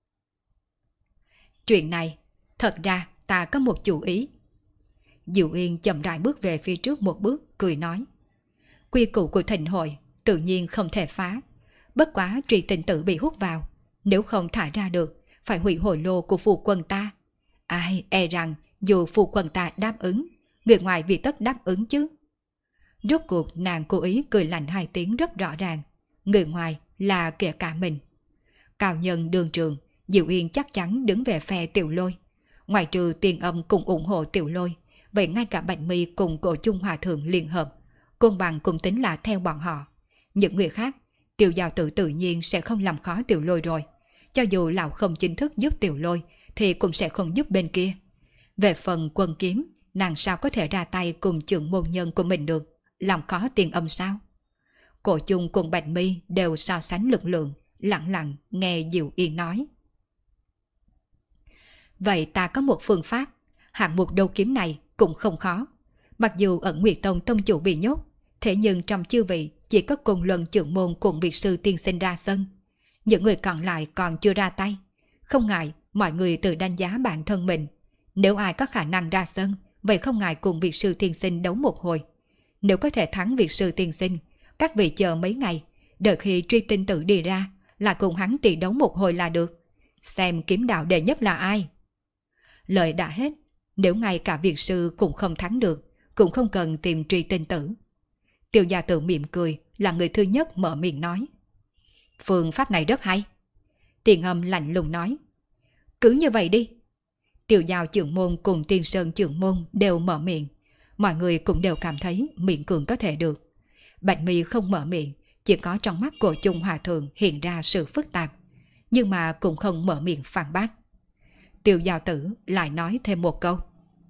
Chuyện này, thật ra ta có một chủ ý. Diệu Yên chậm rãi bước về phía trước một bước, cười nói: Quy củ của thịnh hội tự nhiên không thể phá. Bất quá truy tinh tử bị hút vào, nếu không thả ra được, phải hủy hồi lô của phu quân ta. Ai e rằng dù phu quân ta đáp ứng, người ngoài vì tất đáp ứng chứ. Rốt cuộc nàng cố ý cười lạnh hai tiếng rất rõ ràng. Người ngoài là kẻ cả mình. Cao nhân đường trường, Diệu Yên chắc chắn đứng về phe Tiểu Lôi. Ngoài trừ Tiền Âm cùng ủng hộ Tiểu Lôi, vậy ngay cả Bạch Mi cùng Cổ Chung Hòa Thượng liên hợp, Côn Bằng cũng tính là theo bọn họ. Những người khác, Tiểu Giao Tử tự nhiên sẽ không làm khó Tiểu Lôi rồi. Cho dù lão không chính thức giúp Tiểu Lôi, thì cũng sẽ không giúp bên kia. Về phần Quân Kiếm, nàng sao có thể ra tay cùng trưởng môn nhân của mình được, làm khó Tiền Âm sao? Cổ Chung cùng Bạch Mi đều so sánh lực lượng, lặng lặng nghe Diệu Yên nói. Vậy ta có một phương pháp, hạng mục đấu kiếm này cũng không khó. Mặc dù Ẩn Nguyệt Tông tông chủ bị nhốt, thế nhưng trong chư vị chỉ có Côn Luân trưởng môn cùng vị sư tiên sinh ra sân. Những người còn lại còn chưa ra tay. Không ngại mọi người tự đánh giá bản thân mình. Nếu ai có khả năng ra sân, vậy không ngại cùng vị sư tiên sinh đấu một hồi. Nếu có thể thắng vị sư tiên sinh, các vị chờ mấy ngày, đợi khi truy tinh tử đi ra, là cùng hắn tỷ đấu một hồi là được. Xem kiếm đạo đệ nhất là ai. Lời đã hết, nếu ngay cả vị sư cũng không thắng được, cũng không cần tìm truy tinh tử. Tiểu gia tử mỉm cười, là người thứ nhất mở miệng nói. Phương pháp này rất hay. Tiền Âm lạnh lùng nói. Cứ như vậy đi. Tiểu Giao trưởng môn cùng Tiên Sơn trưởng môn đều mở miệng. Mọi người cũng đều cảm thấy miệng cường có thể được. Bạch Mi không mở miệng, chỉ có trong mắt Cổ Chung Hòa Thượng hiện ra sự phức tạp, nhưng mà cũng không mở miệng phản bác. Tiểu Giao Tử lại nói thêm một câu.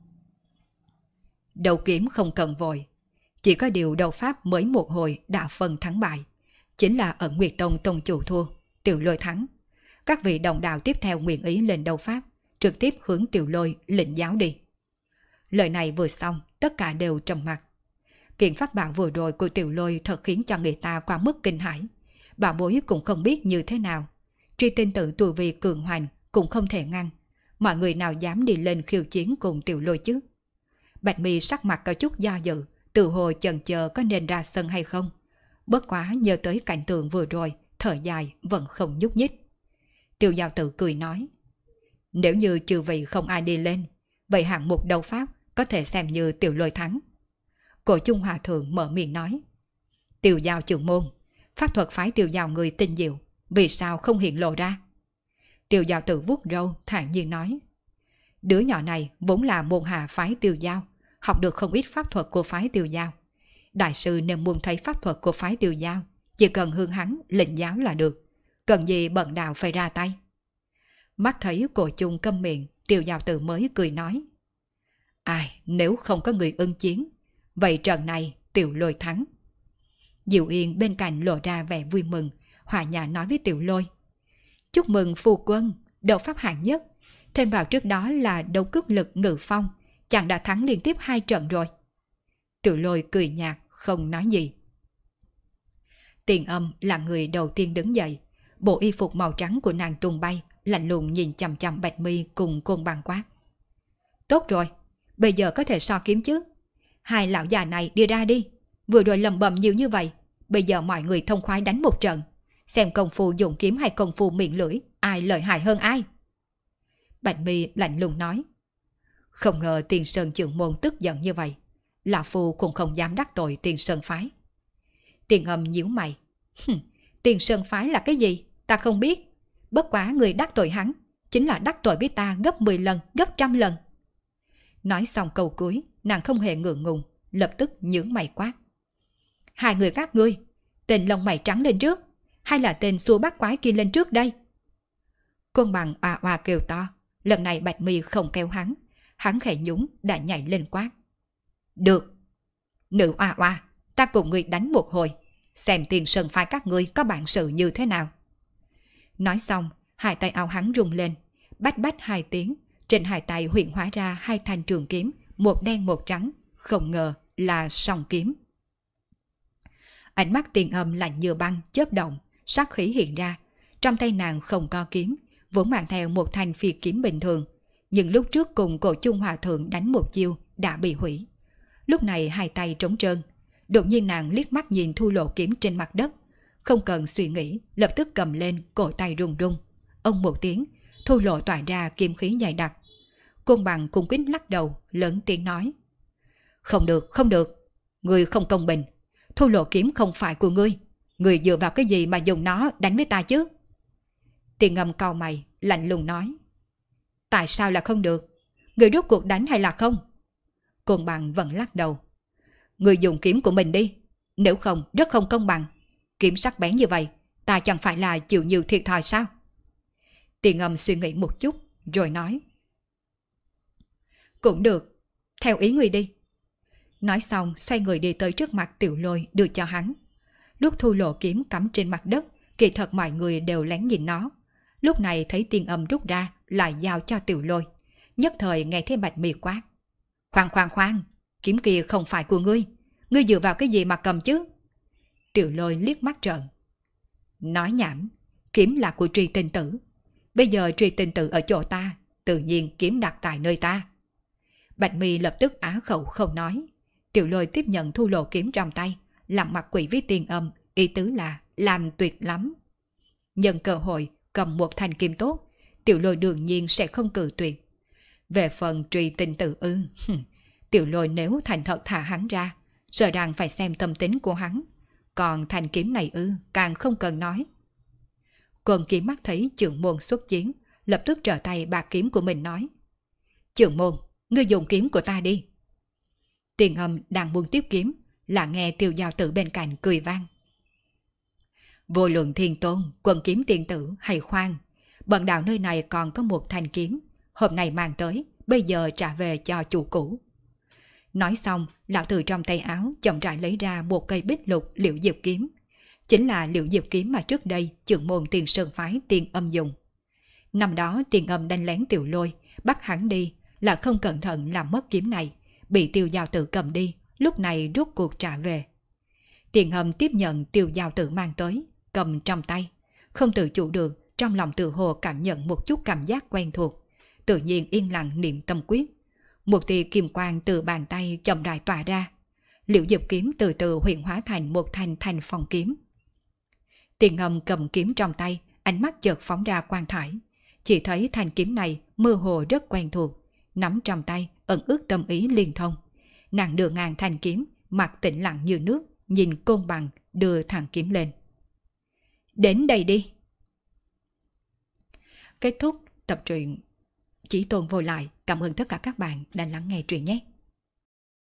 Đấu kiếm không cần vội, chỉ có điều đấu pháp mới một hồi đã phân thắng bại. Chính là Ẩn Nguyệt Tông tông chủ thua, Tiểu Lôi thắng. Các vị đồng đạo tiếp theo nguyện ý lên đấu pháp, trực tiếp hướng Tiểu Lôi lĩnh giáo đi. Lời này vừa xong, tất cả đều trầm mặc. Kiện pháp bảo vừa rồi của Tiểu Lôi thật khiến cho người ta quá mức kinh hãi. Bảo bối cũng không biết như thế nào. Truy tinh tử tu vi cường hoành cũng không thể ngăn. Mọi người nào dám đi lên khiêu chiến cùng Tiểu Lôi chứ? Bạch Mi sắc mặt có chút do dự, tự hồ chần chờ có nên ra sân hay không. Bất quá nhớ tới cảnh tượng vừa rồi, thở dài vẫn không nhúc nhích. Tiểu Giao Tử cười nói. Nếu như trừ vị không ai đi lên, vậy hạng mục đấu pháp có thể xem như Tiểu Lôi thắng. Cổ Chung Hòa Thượng mở miệng nói. Tiểu Giao trưởng môn, pháp thuật phái Tiểu Giao người tinh diệu, vì sao không hiện lộ ra? Tiểu Giao Tử vuốt râu thản nhiên nói. Đứa nhỏ này vốn là môn hạ phái Tiểu Giao, học được không ít pháp thuật của phái Tiểu Giao. Đại sư nếu muốn thấy pháp thuật của phái Tiểu Giao, chỉ cần hướng hắn lĩnh giáo là được. Cần gì bận đạo phải ra tay? Mắt thấy Cổ Chung câm miệng, Tiểu Giao Tử mới cười nói. Ai, nếu không có người ưng chiến, vậy trận này Tiểu Lôi thắng. Diệu Yên bên cạnh lộ ra vẻ vui mừng, hòa nhã nói với Tiểu Lôi. Chúc mừng phu quân, đấu pháp hạng nhất. Thêm vào trước đó là đấu cước lực ngự phong, chàng đã thắng liên tiếp 2 trận rồi. Tiểu Lôi cười nhạt, không nói gì. Tiền Âm là người đầu tiên đứng dậy. Bộ y phục màu trắng của nàng tung bay, lạnh lùng nhìn chằm chằm Bạch Mi cùng Côn Bằng quát. Tốt rồi, bây giờ có thể so kiếm chứ. Hai lão già này đi ra đi. Vừa rồi lầm bầm nhiều như vậy, bây giờ mọi người thông khoái đánh một trận. Xem công phu dùng kiếm hay công phu miệng lưỡi, ai lợi hại hơn ai. Bạch Mi lạnh lùng nói. Không ngờ Tiền Sơn trưởng môn tức giận như vậy. Lão phu cũng không dám đắc tội Tiền Sơn phái. Tiền Âm nhíu mày. Tiền Sơn phái là cái gì? Ta không biết. Bất quá người đắc tội hắn chính là đắc tội với ta gấp 10 lần, gấp 100 lần. Nói xong câu cuối, nàng không hề ngượng ngùng, lập tức nhướng mày quát. Hai người các ngươi, tên lông mày trắng lên trước, hay là tên xua bát quái kia lên trước đây? Côn Bằng oà oà kêu to. Lần này Bạch Mi không kêu hắn khẽ nhún đã nhảy lên quát. Được. Nữ oà oà, ta cùng ngươi đánh một hồi, xem Tiền Sơn phái các ngươi có bản sự như thế nào. Nói xong, hai tay áo hắn rung lên, bách bách 2 tiếng, trên hai tay hiện hóa ra 2 thanh trường kiếm, một đen một trắng, không ngờ là song kiếm. Ánh mắt Tiền Âm lạnh như băng chớp động, sát khí hiện ra, trong tay nàng không có kiếm, vốn mang theo một thanh phi kiếm bình thường, nhưng lúc trước cùng Cổ Chung Hòa Thượng đánh một chiêu đã bị hủy. Lúc này hai tay trống trơn, đột nhiên nàng liếc mắt nhìn Thu Lộ kiếm trên mặt đất, không cần suy nghĩ, lập tức cầm lên, cổ tay rung rung. Ông một tiếng, Thu Lộ tỏa ra kiếm khí dày đặc. Côn Bằng cung kính lắc đầu, lớn tiếng nói. Không được, không được. Ngươi không công bình. Thu lộ kiếm không phải của ngươi. Ngươi dựa vào cái gì mà dùng nó đánh với ta chứ? Tiền Ngâm cau mày, lạnh lùng nói. Tại sao là không được? Ngươi rốt cuộc đánh hay là không? Côn Bằng vẫn lắc đầu. Ngươi dùng kiếm của mình đi. Nếu không rất không công bằng. Kiếm sắc bén như vậy, ta chẳng phải là chịu nhiều thiệt thòi sao? Tiền Ngâm suy nghĩ một chút, rồi nói. Cũng được, theo ý ngươi đi. Nói xong xoay người đi tới trước mặt Tiểu Lôi đưa cho hắn. Lúc Thu lộ kiếm cắm trên mặt đất, kỳ thật mọi người đều lén nhìn nó. Lúc này thấy Tiên Âm rút ra lại giao cho Tiểu Lôi. Nhất thời nghe thấy Bạch Mi quát. Khoan, kiếm kia không phải của ngươi. Ngươi dựa vào cái gì mà cầm chứ? Tiểu Lôi liếc mắt trợn. Nói nhảm, kiếm là của Truy Tinh Tử. Bây giờ Truy Tinh Tử ở chỗ ta, tự nhiên kiếm đặt tại nơi ta. Bạch Mi lập tức á khẩu không nói. Tiểu Lôi tiếp nhận Thu lộ kiếm trong tay, làm mặt quỷ với Tiên Âm, ý tứ là làm tuyệt lắm. Nhân cơ hội cầm một thanh kiếm tốt, Tiểu Lôi đương nhiên sẽ không cự tuyệt. Về phần Truy Tinh Tử Tiểu Lôi nếu thành thật thả hắn ra, sợ rằng phải xem tâm tính của hắn. Còn thanh kiếm này càng không cần nói. Quân Kiếm mắt thấy Trưởng Môn xuất chiến, lập tức trở tay bạc kiếm của mình nói. Trưởng Môn, ngươi dùng kiếm của ta đi. Tiền Âm đang buông tiếp kiếm, là nghe Tiêu Giao Tử bên cạnh cười vang. Vô lượng thiên tôn, Quân Kiếm tiên tử hay khoan, bần đạo nơi này còn có một thanh kiếm, hôm nay mang tới, bây giờ trả về cho chủ cũ. Nói xong, lão từ trong tay áo chậm rãi lấy ra một cây bích lục Liễu Diệp kiếm. Chính là Liễu Diệp kiếm mà trước đây Trưởng Môn Tiền Sơn phái Tiên Âm dùng. Năm đó Tiên Âm đánh lén Tiểu Lôi, bắt hắn đi, là không cẩn thận làm mất kiếm này, bị Tiêu Giao Tử cầm đi, lúc này rút cuộc trả về. Tiền Âm tiếp nhận Tiêu Giao Tử mang tới, cầm trong tay, không tự chủ được, trong lòng tự hồ cảm nhận một chút cảm giác quen thuộc, tự nhiên yên lặng niệm tâm quyết. Một tia kim quang từ bàn tay chậm rãi tỏa ra, Liễu Diệp kiếm từ từ hiện hóa thành một thanh phong kiếm. Tiền Âm cầm kiếm trong tay, ánh mắt chợt phóng ra quang thải, chỉ thấy thanh kiếm này mơ hồ rất quen thuộc, nắm trong tay ẩn ước tâm ý liên thông. Nàng đưa ngang thanh kiếm, mặt tĩnh lặng như nước, nhìn Côn Bằng đưa thẳng kiếm lên. Đến đây đi. Kết thúc tập truyện Chí Tôn Vô Lại. Cảm ơn tất cả các bạn đã lắng nghe truyện nhé.